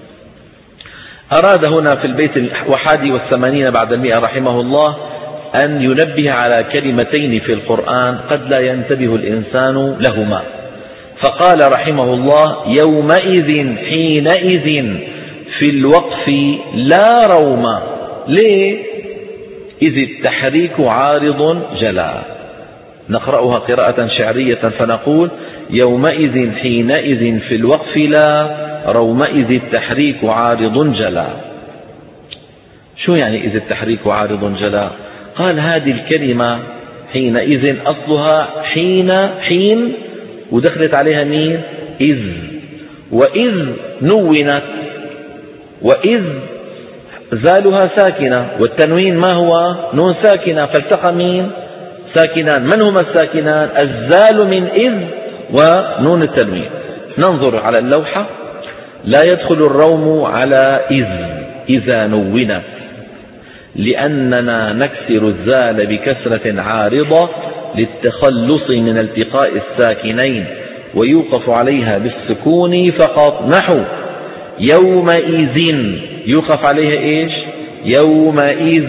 أراد هنا في البيت 81 بعد 100 رحمه الله أن ينبه على كلمتين في القرآن قد لا ينتبه الإنسان لهما، فقال رحمه الله: يومئذ حينئذ في الوقف لا روم. ليه؟ إذ التحريك عارض جلا. نقرأها قراءة شعرية فنقول: يومئذ حينئذ في الوقف لا رومئذ التحريك عارض جلا. شو يعني إذ التحريك عارض جلا؟ قال هذه الكلمة حينئذ أصلها حين ودخلت عليها مين؟ إذ، وإذ نونت، وإذ زالها ساكنة، والتنوين ما هو؟ نون ساكنة، فالتقى مين؟ ساكنان. من هما الساكنان؟ الزال من إذ ونون التنوين. ننظر على اللوحة. لا يدخل الروم على إذ إذا نونت، لأننا نكسر الزال بكسرة عارضة للتخلص من التقاء الساكنين، ويوقف عليها بالسكون فقط، نحو يومئذ يوقف عليها إيش؟ يومئذ.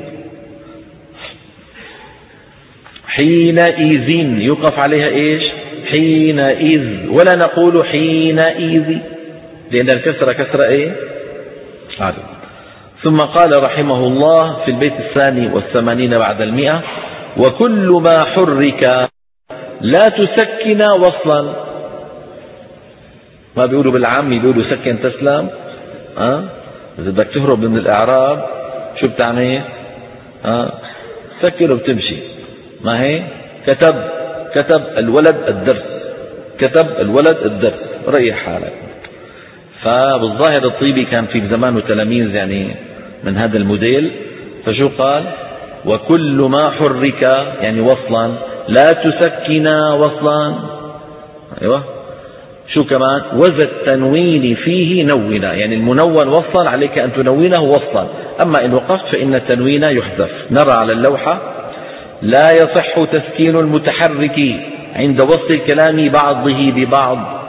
حينئذ يوقف عليها إيش؟ حينئذ. ولا نقول حينئذ لأن الكسرة كسرة إيه؟ عارض. ثم قال رحمه الله في البيت 82 بعد 100: وكل ما حرك لا تسكن وصلا. ما بيقولوا بالعامي، بيقولوا سكن تسلم. إذا بدك تهرب من الإعراب شو بتعمل؟ سكر وبتمشي. ما هي كتب الولد الدرس، كتب الولد الدرس، ريح حالك. فبالظاهر الطيبي كان في زمانه تلاميذ يعني من هذا الموديل، فشو قال؟ وكل ما حرك يعني وصلا لا تسكنا وصلا. أيوة. شو كمان؟ وذا التنوين فيه نونا، يعني المنون وصلا عليك أن تنونه وصلا، أما إن وقفت فإن التنوين يحذف. نرى على اللوحة: لا يصح تسكين المتحرك عند وصل الكلام بعضه ببعض،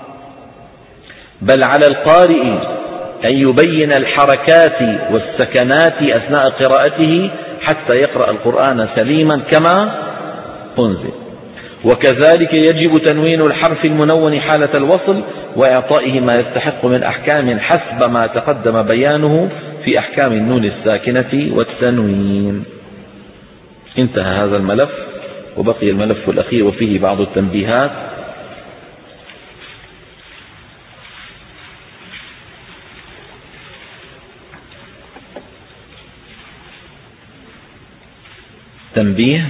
بل على القارئ أن يبين الحركات والسكنات أثناء قراءته حتى يقرأ القرآن سليما كما أنزل. وكذلك يجب تنوين الحرف المنون حالة الوصل وإعطائه ما يستحق من أحكام حسب ما تقدم بيانه في أحكام النون الساكنة والتنوين. انتهى هذا الملف، وبقي الملف الأخير وفيه بعض التنبيهات. تنبيه: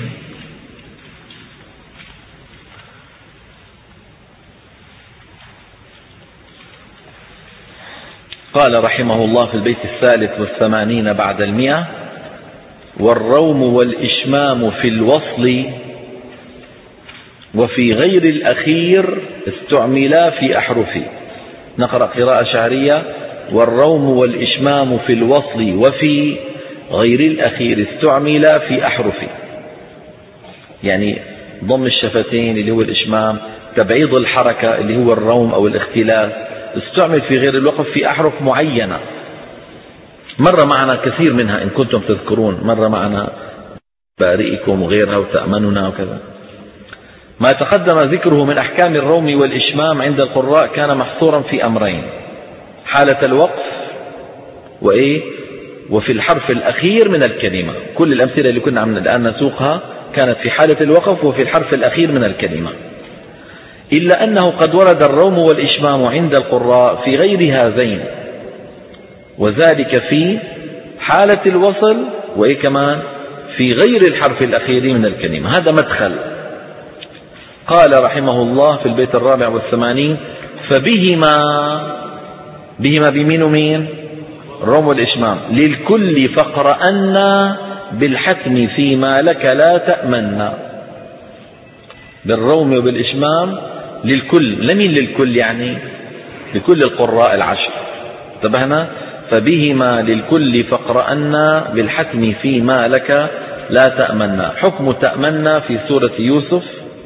قال رحمه الله في البيت 83 بعد 100: والروم والإشمام في الوصل وفي غير الأخير استعملا في أحرف. نقرأ قراءة شعرية: والروم والإشمام في الوصل وفي غير الأخير استعملا في أحرف. يعني ضم الشفتين اللي هو الإشمام، تبعيض الحركة اللي هو الروم أو الاختلاس، استعمل في غير الوقف في أحرف معينة. مر معنا كثير منها إن كنتم تذكرون، مر معنا بارئكم وغيرها وتأمننا وكذا. ما تقدم ذكره من أحكام الروم والإشمام عند القراء كان محصورا في أمرين: حالة الوقف وفي الحرف الأخير من الكلمة. كل الأمثلة اللي كنا الآن نسوقها كانت في حالة الوقف وفي الحرف الأخير من الكلمة، إلا أنه قد ورد الروم والإشمام عند القراء في غير هذين، وذلك في حالة الوصل كمان في غير الحرف الأخير من الكلمة. هذا مدخل. قال رحمه الله في البيت 84: فبهما، بهما بمين ومين؟ الروم والإشمام. للكل فاقرأن بالحتم فيما لك لا تأمن. بالروم وبالإشمام للكل. لمين للكل؟ يعني لكل القراء العشر. انتبهنا؟ فبهما للكل فاقرأن بالحتم فيما لك لا تأمن. حكم تأمن في سورة يوسف: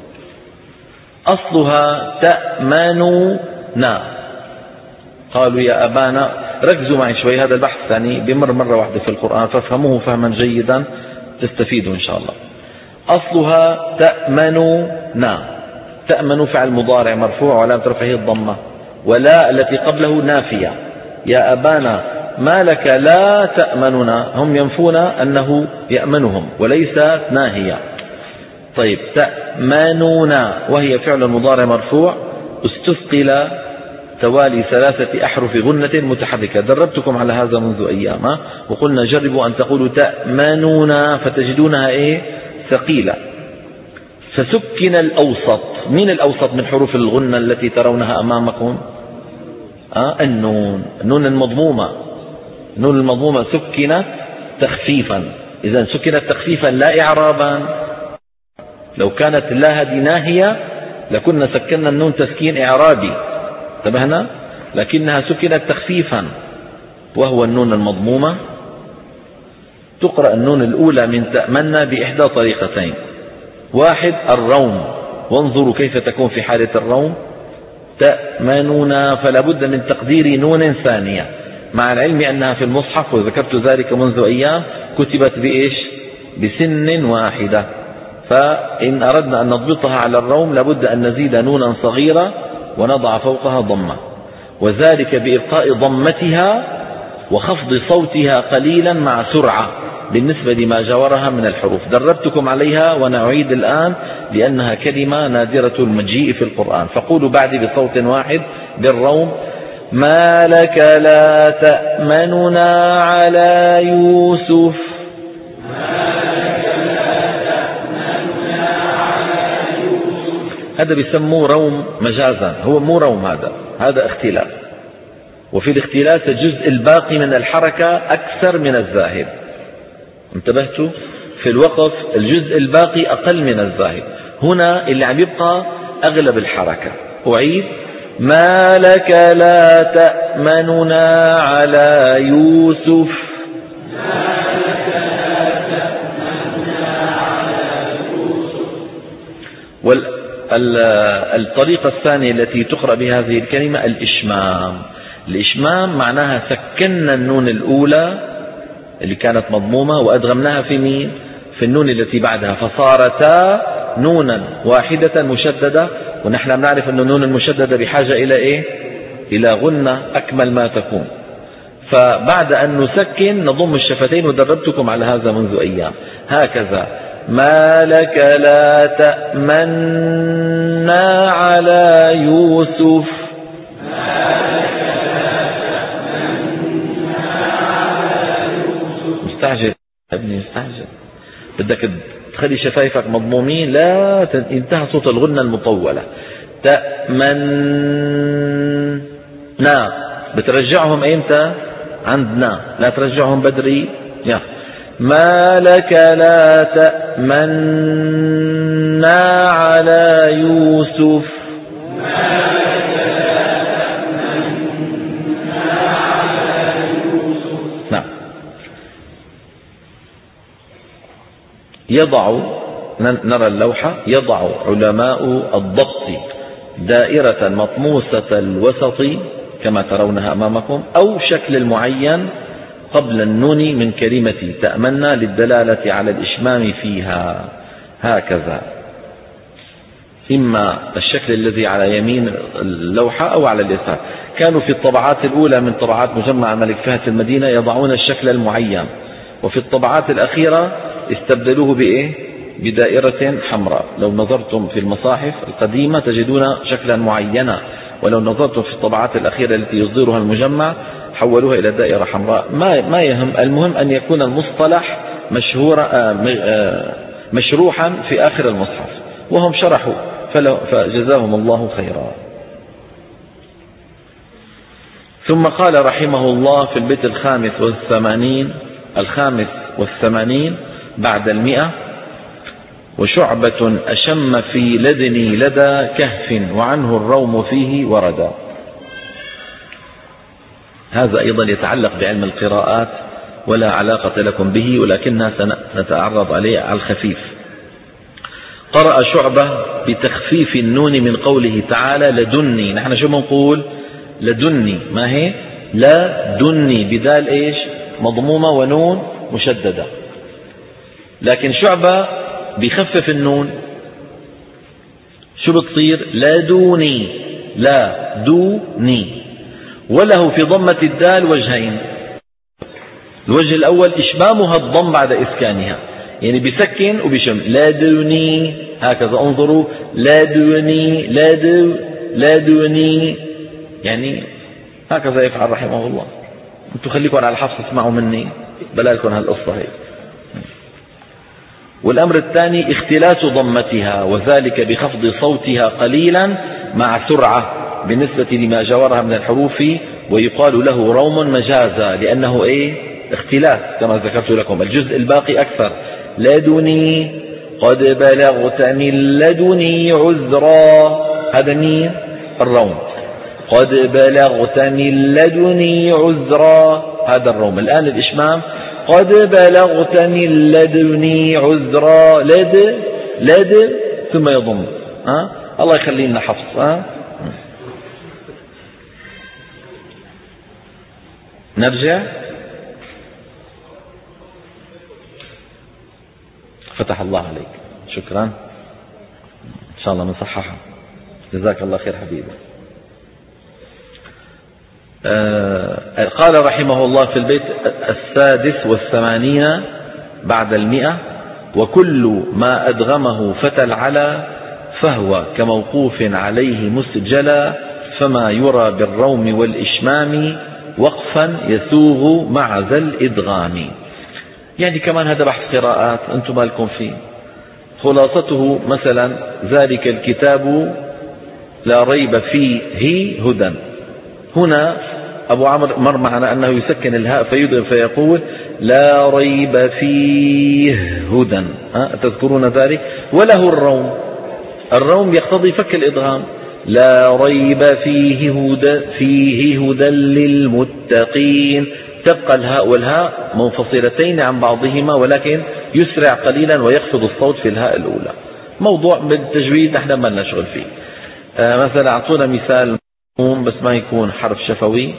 أصلها تأمننا. قالوا يا أبانا، ركزوا معي شوي، هذا البحث ثاني بمر مرة واحدة في القرآن فافهموه فهما جيدا تستفيدوا إن شاء الله. أصلها تأمننا. تأمن فعل مضارع مرفوع وعلامة رفعه الضمة، ولا التي قبله نافية. يا أبانا ما لك لا تأمننا، هم ينفون أنه يأمنهم وليست ناهية. طيب، تأمنون وهي فعل مضارع مرفوع استثقل توالي 3 أحرف غنة متحركة. دربتكم على هذا منذ أيام، وقلنا جربوا أن تقولوا تأمنون فتجدونها ثقيلة. فسكن الأوسط. من الأوسط من حروف الغنة التي ترونها أمامكم؟ النون. النون المضمومة. النون المضمومة سكنت تخفيفا. إذا سكنت تخفيفا لا إعرابا. لو كانت لا هذه ناهية لكنا سكننا النون تسكين إعرابي، انتبهنا؟ لكنها سكنت تخفيفا وهو النون المضمومة. تقرأ النون الأولى من تأمنا بإحدى طريقتين: 1 الروم، وانظروا كيف تكون في حالة الروم: تأمنون، فلا بد من تقدير نون ثانية، مع العلم أنها في المصحف وذكرت ذلك منذ أيام كتبت بسن واحدة. فإن أردنا أن نضبطها على الروم لابد أن نزيد نونا صغيرة ونضع فوقها ضمة، وذلك بإبقاء ضمتها وخفض صوتها قليلا مع سرعة بالنسبة لما جاورها من الحروف. دربتكم عليها ونعيد الآن لأنها كلمة نادرة المجيء في القرآن. فقولوا بعد بصوت واحد بالروم: ما لك لا تأمننا على يوسف. هذا بيسموه روم مجازا، هو مو روم، هذا اختلاف. وفي الاختلاف الجزء الباقي من الحركة أكثر من الذاهب. انتبهتوا؟ في الوقف الجزء الباقي أقل من الذاهب. هنا اللي عم يبقى أغلب الحركة. أعيد: ما لك لا تأمننا على يوسف. الطريقة الثانية التي تقرأ بهذه الكلمة الإشمام. الإشمام معناها سكننا النون الأولى اللي كانت مضمومة وأدغمناها في مين؟ في النون التي بعدها، فصارتا نونا واحدة مشددة. ونحن نعرف أن النون المشددة بحاجة إلى إلى غنة أكمل ما تكون. فبعد أن نسكن نضم الشفتين، ودربتكم على هذا منذ أيام. هكذا: ما لك لا تأمنا على يوسف. مستعجل يا ابني، مستعجل. بدك تخلي شفايفك مضمومين، لا انتهى صوت الغنة المطولة. تأمنا بترجعهم إمتى؟ عندنا، لا ترجعهم بدري. ما لك لا تأمنا على يوسف. نعم. نرى اللوحة. يضع علماء الضبط دائرة مطموسة الوسط كما ترونها أمامكم أو شكل المعين قبل النون من كلمة تأمنا للدلالة على الإشمام فيها، هكذا، إما الشكل الذي على يمين اللوحة أو على اليسار. كانوا في الطبعات الأولى من طبعات مجمع الملك فهد في المدينة يضعون الشكل المعين، وفي الطبعات الأخيرة استبدلوه بإيه؟ بدائرة حمراء. لو نظرتم في المصاحف القديمة تجدون شكلا معينا، ولو نظرتم في الطبعات الأخيرة التي يصدرها المجمع حولوها إلى دائرة حمراء. ما يهم، المهم أن يكون المصطلح مشروحا في آخر المصحف، وهم شرحوا فجزاهم الله خيرا. ثم قال رحمه الله في البيت 85 بعد 100: وشعبة أشم في لدني لدى كهف وعنه الروم فيه وردا. هذا أيضا يتعلق بعلم القراءات ولا علاقة لكم به، ولكننا سنتعرض عليه على الخفيف. قرأ شعبة بتخفيف النون من قوله تعالى لدني. نحن شو بنقول؟ لدني، ما هي؟ لدني بدال إيش؟ مضمومة ونون مشددة. لكن شعبة بيخفف النون، شو بتصير؟ لدوني، لا دوني. وله في ضمة الدال وجهين. الوجه الأول إشمامها الضم بعد إسكانها، يعني بسكن وبشم لدوني، هكذا انظروا لدوني لدوني، يعني هكذا يفعل رحمه الله. انتم خليكم على الحفظ اسمعوا مني، بلالكم هالقصة هي. والأمر الثاني اختلاس ضمتها، وذلك بخفض صوتها قليلا مع سرعة بالنسبة لما جاورها من الحروف، ويقال له روم مجازا لأنه اختلاس كما ذكرت لكم. الجزء الباقي أكثر. لدني قد بلغت من لدني عذرا، هذا مين؟ الروم. قد بلغت من لدني عذرا، هذا الروم. الآن الإشمام قد بلغت من لدني عذرا، لد ثم يضم. الله يخلي لنا حفظ. نرجع. فتح الله عليك، شكرا، إن شاء الله نصححها، جزاك الله خير حبيبي. قال رحمه الله في البيت 86 بعد 100: وكل ما أدغمه فتى العلا فهو كموقوف عليه مسجلا، فما يرى بالروم والإشمام وقفا يسوغ مع ذا الإدغام. يعني كمان هذا بحث قراءات أنتم مالكم فيه. خلاصته مثلا ذلك الكتاب لا ريب فيه هدى. هنا أبو عمرو مر معنا أنه يسكن الهاء فيدغم فيقول لا ريب فيه هدى، تذكرون ذلك؟ وله الروم يقتضي فك الإدغام. لا ريب فيه هدى للمتقين. تبقى الهاء والهاء منفصلتين عن بعضهما، ولكن يسرع قليلا ويخفض الصوت في الهاء الأولى. موضوع بالتجويد نحن ما نشغل فيه. مثلا أعطونا مثال بس ما يكون حرف شفوي،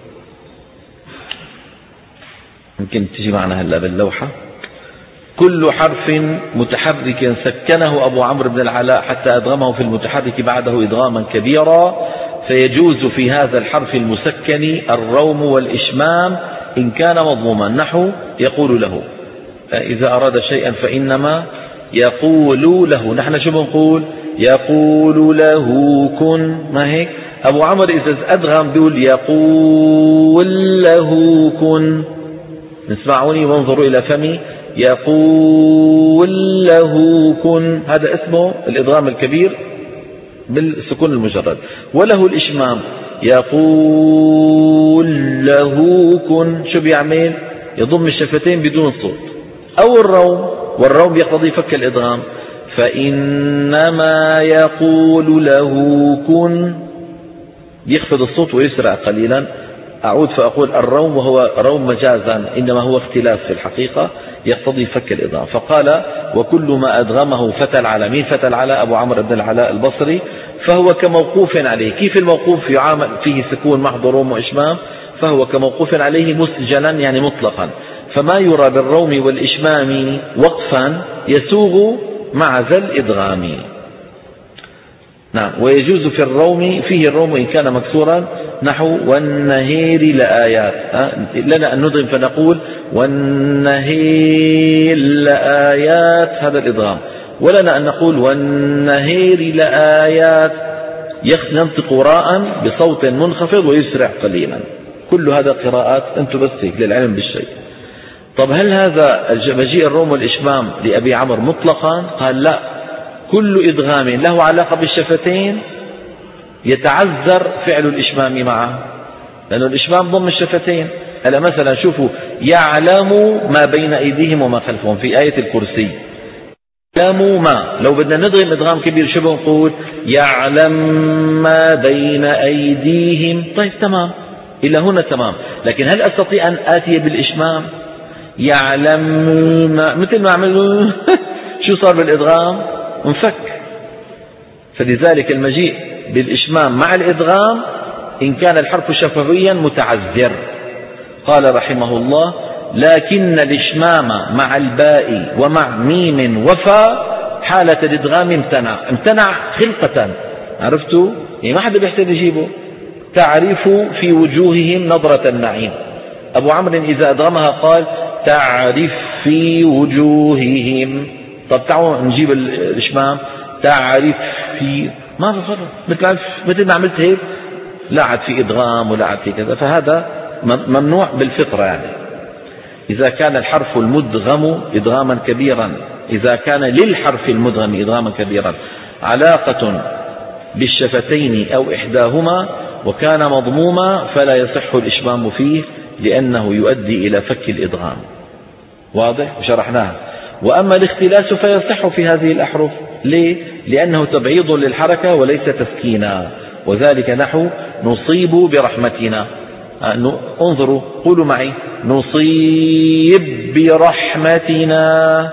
يمكن تجي معنا هلا باللوحة. كل حرف متحرك سكنه أبو عمرو بن العلاء حتى أدغمه في المتحرك بعده إدغاما كبيرا، فيجوز في هذا الحرف المسكن الروم والإشمام إن كان مضموما. نحو يقول له، إذا أراد شيئا فإنما يقول له. نحن شو بنقول؟ يقول له كن، ما هيك؟ أبو عمرو إذا أدغم بيقول يقول له كن. اسمعوني وانظروا إلى فمي. يقول له كن، هذا اسمه الإدغام الكبير بالسكون المجرد. وله الإشمام، يقول له كن، شو بيعمل؟ يضم الشفتين بدون صوت. أو الروم، والروم يقتضي فك الإدغام، فإنما يقول له كن، يخفض الصوت ويسرع قليلا. أعود فأقول الروم وهو روم مجازا، إنما هو اختلاف في الحقيقة يقتضي فك الإدغام. فقال وكل ما أدغمه فتى العلاء. مين فتى العلاء؟ أبو عمرو بن العلاء البصري. فهو كموقوف عليه. كيف الموقوف يعامل فيه سكون محض روم وإشمام؟ فهو كموقوف عليه مسجلا يعني مطلقا. فما يرى بالروم والإشمام وقفا يسوغ مع ذا الإدغام. نعم. ويجوز في الروم، فيه الروم إن كان مكسورا، نحو والنهير لآيات. لنا أن ندغم فنقول والنهير لآيات، هذا الإدغام. ولنا أن نقول والنهير لآيات، ينطق راء بصوت منخفض ويسرع قليلا. كل هذا قراءات أنتم بس للعلم بالشيء. طب هل هذا مجيء الروم والإشمام لأبي عمرو مطلقا؟ قال لا، كل إدغام له علاقة بالشفتين يتعذر فعل الإشمام معه، لأن الإشمام ضم الشفتين. هلا مثلا شوفوا، يعلم ما بين أيديهم وما خلفهم في آية الكرسي. يعلم ما، لو بدنا ندغم إدغام كبير شو بنقول؟ يعلم ما بين أيديهم. طيب تمام، إلى هنا تمام. لكن هل أستطيع أن آتي بالإشمام؟ يعلم ما، مثل ما عملوا شو صار بالإدغام؟ انفك. فلذلك المجيء بالإشمام مع الإدغام إن كان الحرف شفويا متعذر. قال رحمه الله لكن الإشمام مع الباء ومع ميم وفاء حالة الإدغام امتنع خلقة. عرفتوا؟ يعني ما حدا بيحتاج يجيبه. تعرف في وجوههم نظرة النعيم. أبو عمرو إذا أدغمها قال تعرف في وجوههم. طب تعالوا نجيب الإشمام، تعرف في، ما في فرق. مثل ما عملت هيك، لا عاد في إدغام ولا عاد في كذا. فهذا ممنوع بالفطرة. يعني إذا كان الحرف المدغم إدغاما كبيرا، إذا كان للحرف المدغم إدغاما كبيرا علاقة بالشفتين أو إحداهما وكان مضموما فلا يصح الإشمام فيه، لأنه يؤدي إلى فك الإدغام. واضح؟ وشرحناها. وأما الاختلاس فيصح في هذه الأحرف. ليه؟ لأنه تبعيض للحركة وليس تسكينا. وذلك نحو نصيب برحمتنا. انظروا، قولوا معي نصيب برحمتنا.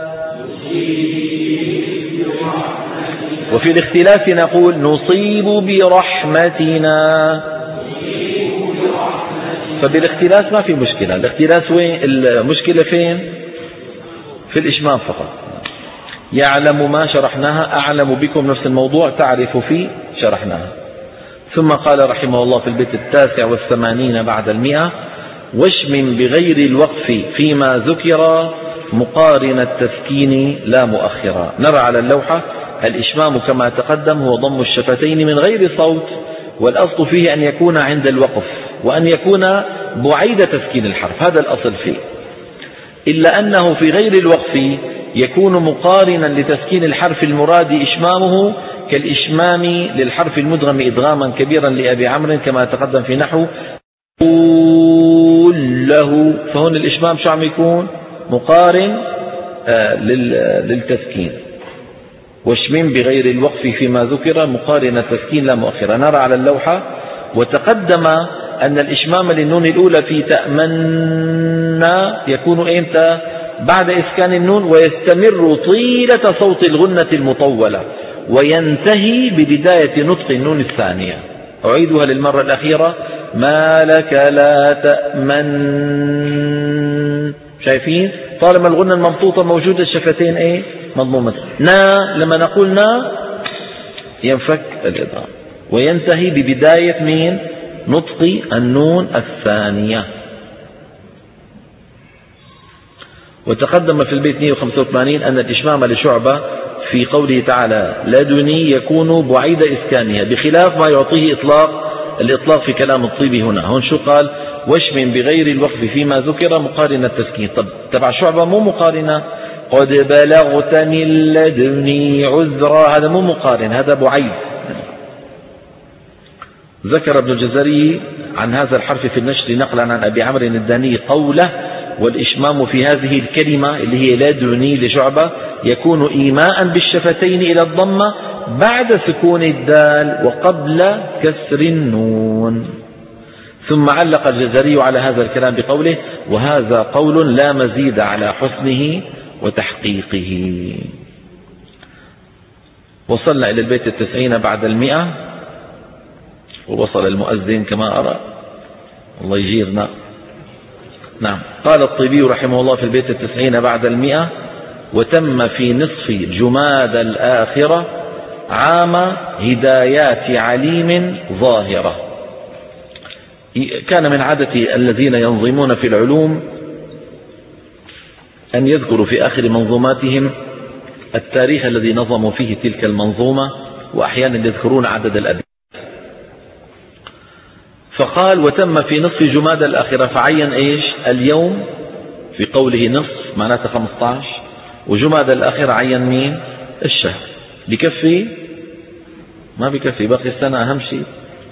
وفي الاختلاف نقول نصيب برحمتنا. فبالاختلاس ما في مشكلة. الاختلاس وين المشكلة؟ فين؟ في الإشمام فقط. يعلم ما شرحناها، أعلم بكم نفس الموضوع، تعرف في شرحناها. ثم قال رحمه الله في البيت 89 بعد 100 واشمم بغير الوقف فيما ذكر مقارن التسكين لا مؤخرا. نرى على اللوحة الإشمام كما تقدم هو ضم الشفتين من غير صوت، والأصل فيه أن يكون عند الوقف وأن يكون بعيد تسكين الحرف، هذا الأصل فيه. إلا أنه في غير الوقف يكون مقارنا لتسكين الحرف المراد إشمامه كالإشمام للحرف المدغم إدغاما كبيرا لأبي عمرو كما تقدم في نحو له. فهون الإشمام شو عم يكون؟ مقارن للتسكين. واشمم بغير الوقف فيما ذكر مقارن التسكين لا مؤخرا. نرى على اللوحة وتقدم أن الإشمام للنون الأولى في تأمنا يكون إمتى؟ بعد إسكان النون، ويستمر طيلة صوت الغنة المطولة، وينتهي ببداية نطق النون الثانية. أعيدها للمرة الأخيرة: ما لك لا تأمن. شايفين؟ طالما الغنة الممطوطة موجودة الشفتين ايه؟ مضمومة. نا، لما نقول نا ينفك الإضغام وينتهي ببداية مين؟ نطق النون الثانية. وتقدم في البيت 185 أن الإشمام لشعبة في قوله تعالى لدني يكون بعيد إسكانها، بخلاف ما يعطيه الإطلاق في كلام الطيبي هنا. هون شو قال؟ واشمم بغير الوقف فيما ذكر مقارنة التسكين. طب تبع شعبة مو مقارنة. قد بلغت من لدني عذرا، هذا مو مقارن، هذا بعيد. ذكر ابن الجزري عن هذا الحرف في النشر نقلا عن أبي عمرو الداني قوله: والإشمام في هذه الكلمة اللي هي لا يدعني لشعبة يكون إيماء بالشفتين إلى الضمة بعد سكون الدال وقبل كسر النون. ثم علق الجزري على هذا الكلام بقوله: وهذا قول لا مزيد على حسنه وتحقيقه. وصلنا إلى البيت 90 بعد 100، ووصل المؤذن كما أرى، الله يجيرنا. نعم. قال الطيبي رحمه الله في البيت 90 بعد 100: وتم في نصف جماد الآخرة عام هدايات عليم ظاهرة. كان من عادة الذين ينظمون في العلوم أن يذكروا في آخر منظوماتهم التاريخ الذي نظموا فيه تلك المنظومة، وأحيانا يذكرون عدد الأبيات. فقال: وتم في نصف جماد الآخرة، فعين إيش اليوم في قوله نصف معناته 15، وجماد الآخرة عين مين؟ الشهر. بكفي؟ ما بكفي، باقي السنة أهم شيء.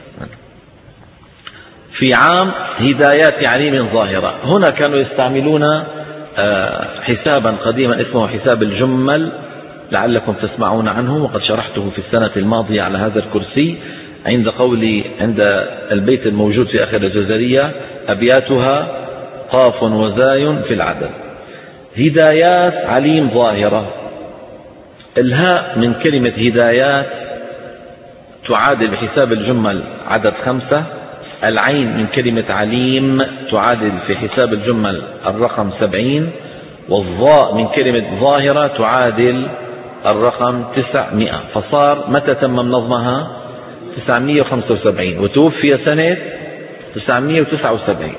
في عام هدايات عليم ظاهرة. هنا كانوا يستعملون حسابا قديما اسمه حساب الجمل، لعلكم تسمعون عنه، وقد شرحته في السنة الماضية على هذا الكرسي عند البيت الموجود في آخر الجزرية: أبياتها قاف وزاي في العدد. هدايات عليم ظاهرة، الهاء من كلمة هدايات تعادل بحساب الجمل عدد 5، العين من كلمة عليم تعادل في حساب الجمل الرقم 70، والظاء من كلمة ظاهرة تعادل الرقم 900. فصار متى تم نظمها؟ 975، وتوفي سنة 979،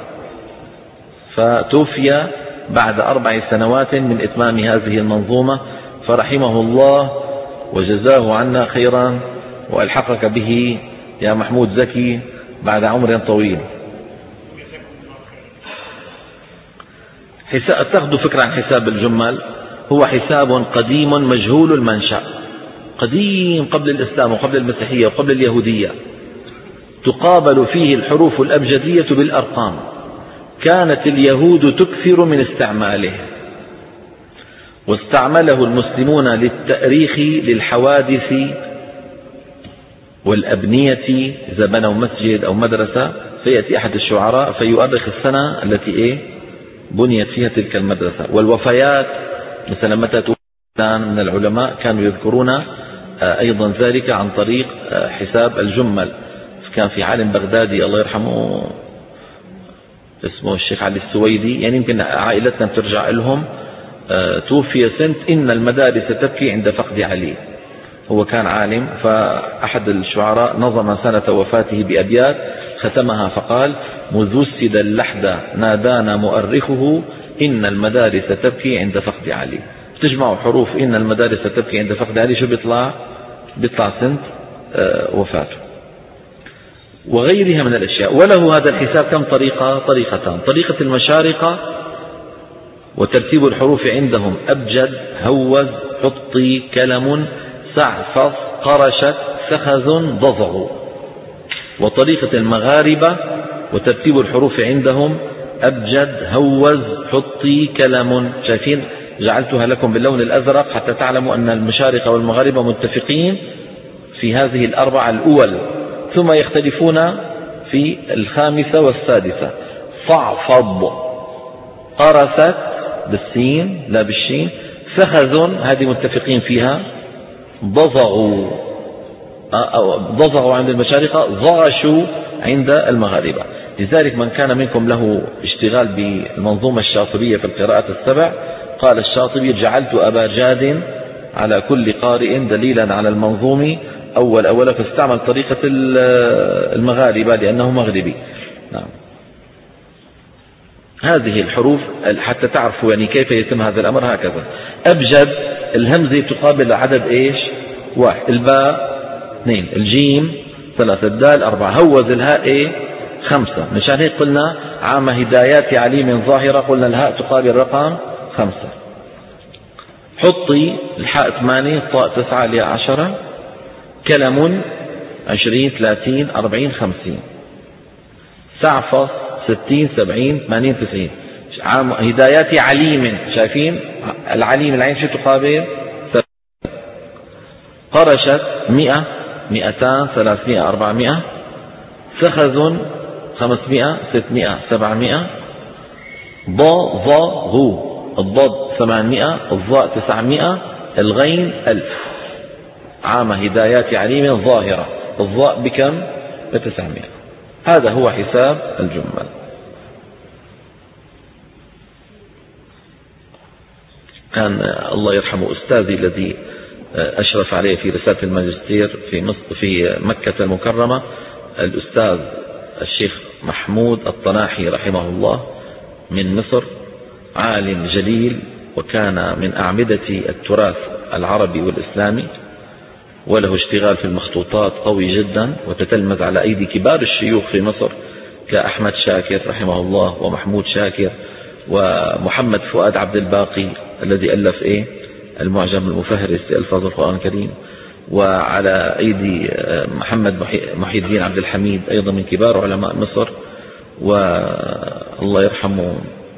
فتوفي بعد 4 سنوات من إتمام هذه المنظومة، فرحمه الله وجزاه عنا خيرا، وألحقك به يا محمود زكي بعد عمر طويل. تأخذ فكرة عن حساب الجمل. هو حساب قديم مجهول المنشأ، قديم قبل الإسلام وقبل المسيحية وقبل اليهودية، تقابل فيه الحروف الأبجدية بالأرقام. كانت اليهود تكثر من استعماله، واستعمله المسلمون للتأريخ للحوادث والأبنية. إذا بنوا مسجد أو مدرسة فيأتي أحد الشعراء فيؤرخ السنة التي بنيت فيها تلك المدرسة. والوفيات مثلا متى توفي من العلماء كانوا يذكرون أيضا ذلك عن طريق حساب الجمل. كان في عالم بغدادي الله يرحمه اسمه الشيخ علي السويدي، يعني يمكن عائلتنا ترجع لهم، توفي سنة إن المدارس تبكي عند فقد علي. هو كان عالم، فأحد الشعراء نظم سنة وفاته بأبيات ختمها فقال: مذ وسد اللحد نادانا مؤرخه إن المدارس تبكي عند فقد علي. تجمع حروف إن المدارس تبكي عند فقد علي، شو بيطلع سنة وفاته، وغيرها من الأشياء. وله هذا الحساب كم طريقة؟ طريقتان: طريقة المشارقة وترتيب الحروف عندهم أبجد هوز حطي كلم سعفص قرشت سخذ ضضع. وطريقة المغاربة وترتيب الحروف عندهم أبجد هوز حطي كلم. شايفين جعلتها لكم باللون الأزرق حتى تعلموا أن المشارقة والمغاربة متفقين في هذه الأربعة الأول، ثم يختلفون في الخامسة والسادسة. صعفض قرست بالسين لا بالشين، سخذ هذه متفقين فيها، ضزعوا عند المشارقة، ضغشوا عند المغاربة. لذلك من كان منكم له اشتغال بالمنظومة الشاطبية في القراءات السبع، قال الشاطبي: جعلت أبا جاد على كل قارئ دليلا على المنظوم أولا، فاستعمل طريقة المغاربة لأنه مغربي. نعم. هذه الحروف حتى تعرفوا يعني كيف يتم هذا الأمر هكذا: أبجد الهمزة تقابل عدد إيش؟ 1، الباء 2، الجيم 3، الدال 4، هوز الهاء 5. مشان هيك قلنا عام هدايات عليم ظاهرة قلنا الهاء تقابل رقم 5. حطي الحاء 8، الطاء 9، الياء 10. كلم 20 30 40 50. سعفص 60 70 80 90. هدايات عليم، شايفين العليم العين شو تقابل؟ قرشت 100 200 300 400. سخذ 500 600 700. ض الضاد 800 الظاء 900 الغين 1000. عام هدايات عليم ظاهرة، الظاء بكم؟ ب900. هذا هو حساب الجمل. كان الله يرحمه أستاذي الذي أشرف عليه في رسالة الماجستير في مكة المكرمة، الأستاذ الشيخ محمود الطناحي رحمه الله من مصر، عالم جليل وكان من أعمدة التراث العربي والإسلامي، وله اشتغال في المخطوطات قوي جدا، وتتلمذ على أيدي كبار الشيوخ في مصر كأحمد شاكر رحمه الله ومحمود شاكر ومحمد فؤاد عبد الباقي الذي ألف المعجم المفهرس لألفاظ القرآن الكريم، وعلى أيدي محمد محي الدين عبد الحميد أيضا من كبار علماء مصر. والله يرحمه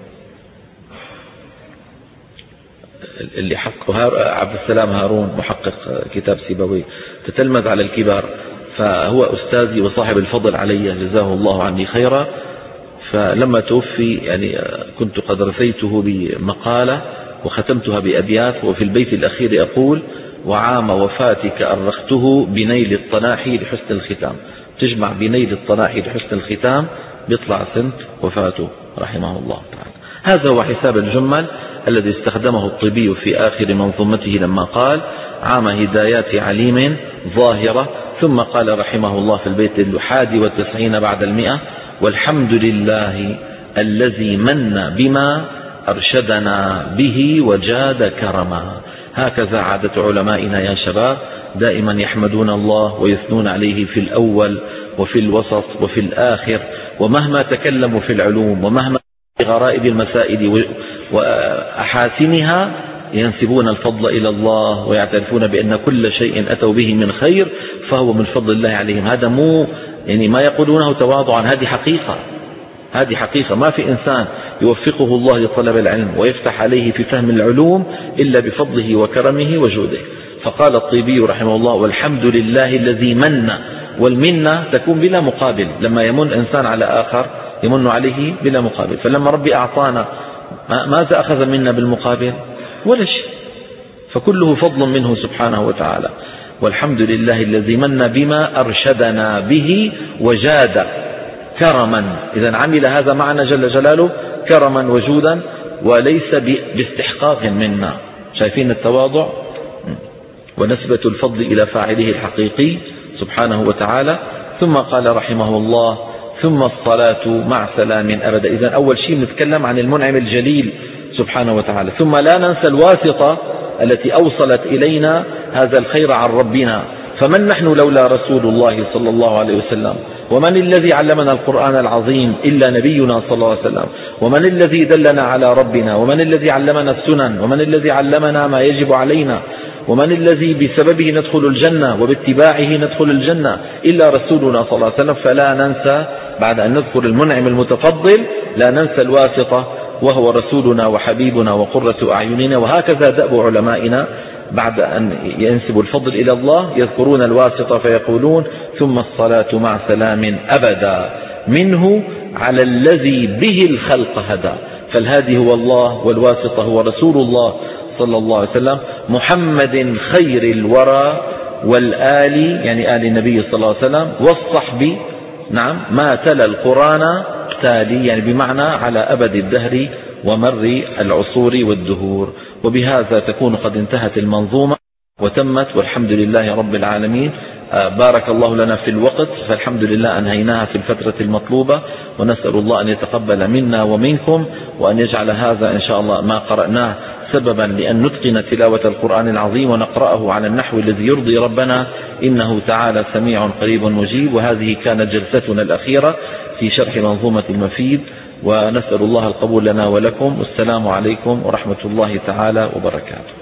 اللي حقه عبد السلام هارون محقق كتاب سيبوي، تتلمذ على الكبار، فهو أستاذي وصاحب الفضل علي جزاه الله عني خيرا. فلما توفي يعني كنت قد رثيته بمقالة وختمتها بأبيات، وفي البيت الأخير أقول: وعام وفاتك أرخته بنيل الطناحي لحسن الختام. تجمع بنيل الطناحي لحسن الختام بيطلع سنة وفاته رحمه الله تعالى. هذا هو حساب الجمل الذي استخدمه الطبي في آخر منظومته لما قال: عام هدايات عليم ظاهرة. ثم قال رحمه الله في البيت 91 بعد 100: والحمد لله الذي من بما أرشدنا به وجاد كرما. هكذا عادة علمائنا يا شباب، دائما يحمدون الله ويثنون عليه في الأول وفي الوسط وفي الآخر، ومهما تكلموا في العلوم ومهما في غرائب المسائل وأحاسنها ينسبون الفضل إلى الله، ويعترفون بأن كل شيء أتوا به من خير فهو من فضل الله عليهم. هذا مو يعني ما يقولونه تواضعا، هذه حقيقة، هذه حقيقة. ما في إنسان يوفقه الله لطلب العلم ويفتح عليه في فهم العلوم إلا بفضله وكرمه وجوده. فقال الطيبي رحمه الله: والحمد لله الذي من. والمنة تكون بلا مقابل، لما يمن إنسان على آخر يمن عليه بلا مقابل. فلما ربي أعطانا ماذا أخذ منا بالمقابل؟ ولا شيء، فكله فضل منه سبحانه وتعالى. والحمد لله الذي من بما أرشدنا به وجاد كرما. إذا عمل هذا معنا جل جلاله كرما وجودا، وليس باستحقاق منا. شايفين التواضع ونسبة الفضل إلى فاعله الحقيقي سبحانه وتعالى. ثم قال رحمه الله: ثم الصلاة مع سلام أبدا. إذا أول شيء نتكلم عن المنعم الجليل سبحانه وتعالى، ثم لا ننسى الواسطة التي أوصلت إلينا هذا الخير عن ربنا. فمن نحن لولا رسول الله صلى الله عليه وسلم؟ ومن الذي علمنا القرآن العظيم إلا نبينا صلى الله عليه وسلم؟ ومن الذي دلنا على ربنا؟ ومن الذي علمنا السنن؟ ومن الذي علمنا ما يجب علينا؟ ومن الذي بسببه ندخل الجنة وباتباعه ندخل الجنة إلا رسولنا صلى الله عليه وسلم؟ فلا ننسى بعد أن نذكر المنعم المتفضل لا ننسى الواسطة، وهو رسولنا وحبيبنا وقرة أعيننا. وهكذا دأب علمائنا بعد أن ينسبوا الفضل إلى الله يذكرون الواسطة فيقولون: ثم الصلاة مع سلام أبدا منه على الذي به الخلق هدى. فالهادي هو الله، والواسطة هو رسول الله صلى الله عليه وسلم، محمد خير الورى، والآل يعني آل النبي صلى الله عليه وسلم، والصحب نعم ما تلا القرآن تالي، يعني بمعنى على أبد الدهر ومر العصور والدهور. وبهذا تكون قد انتهت المنظومة وتمت، والحمد لله رب العالمين. بارك الله لنا في الوقت، فالحمد لله أنهيناها في الفترة المطلوبة، ونسأل الله أن يتقبل منا ومنكم، وأن يجعل هذا إن شاء الله ما قرأناه سببا لأن نتقن تلاوة القرآن العظيم ونقرأه على النحو الذي يرضي ربنا، إنه تعالى سميع قريب مجيب. وهذه كانت جلستنا الأخيرة في شرح منظومة المفيد، ونسأل الله القبول لنا ولكم. والسلام عليكم ورحمة الله تعالى وبركاته.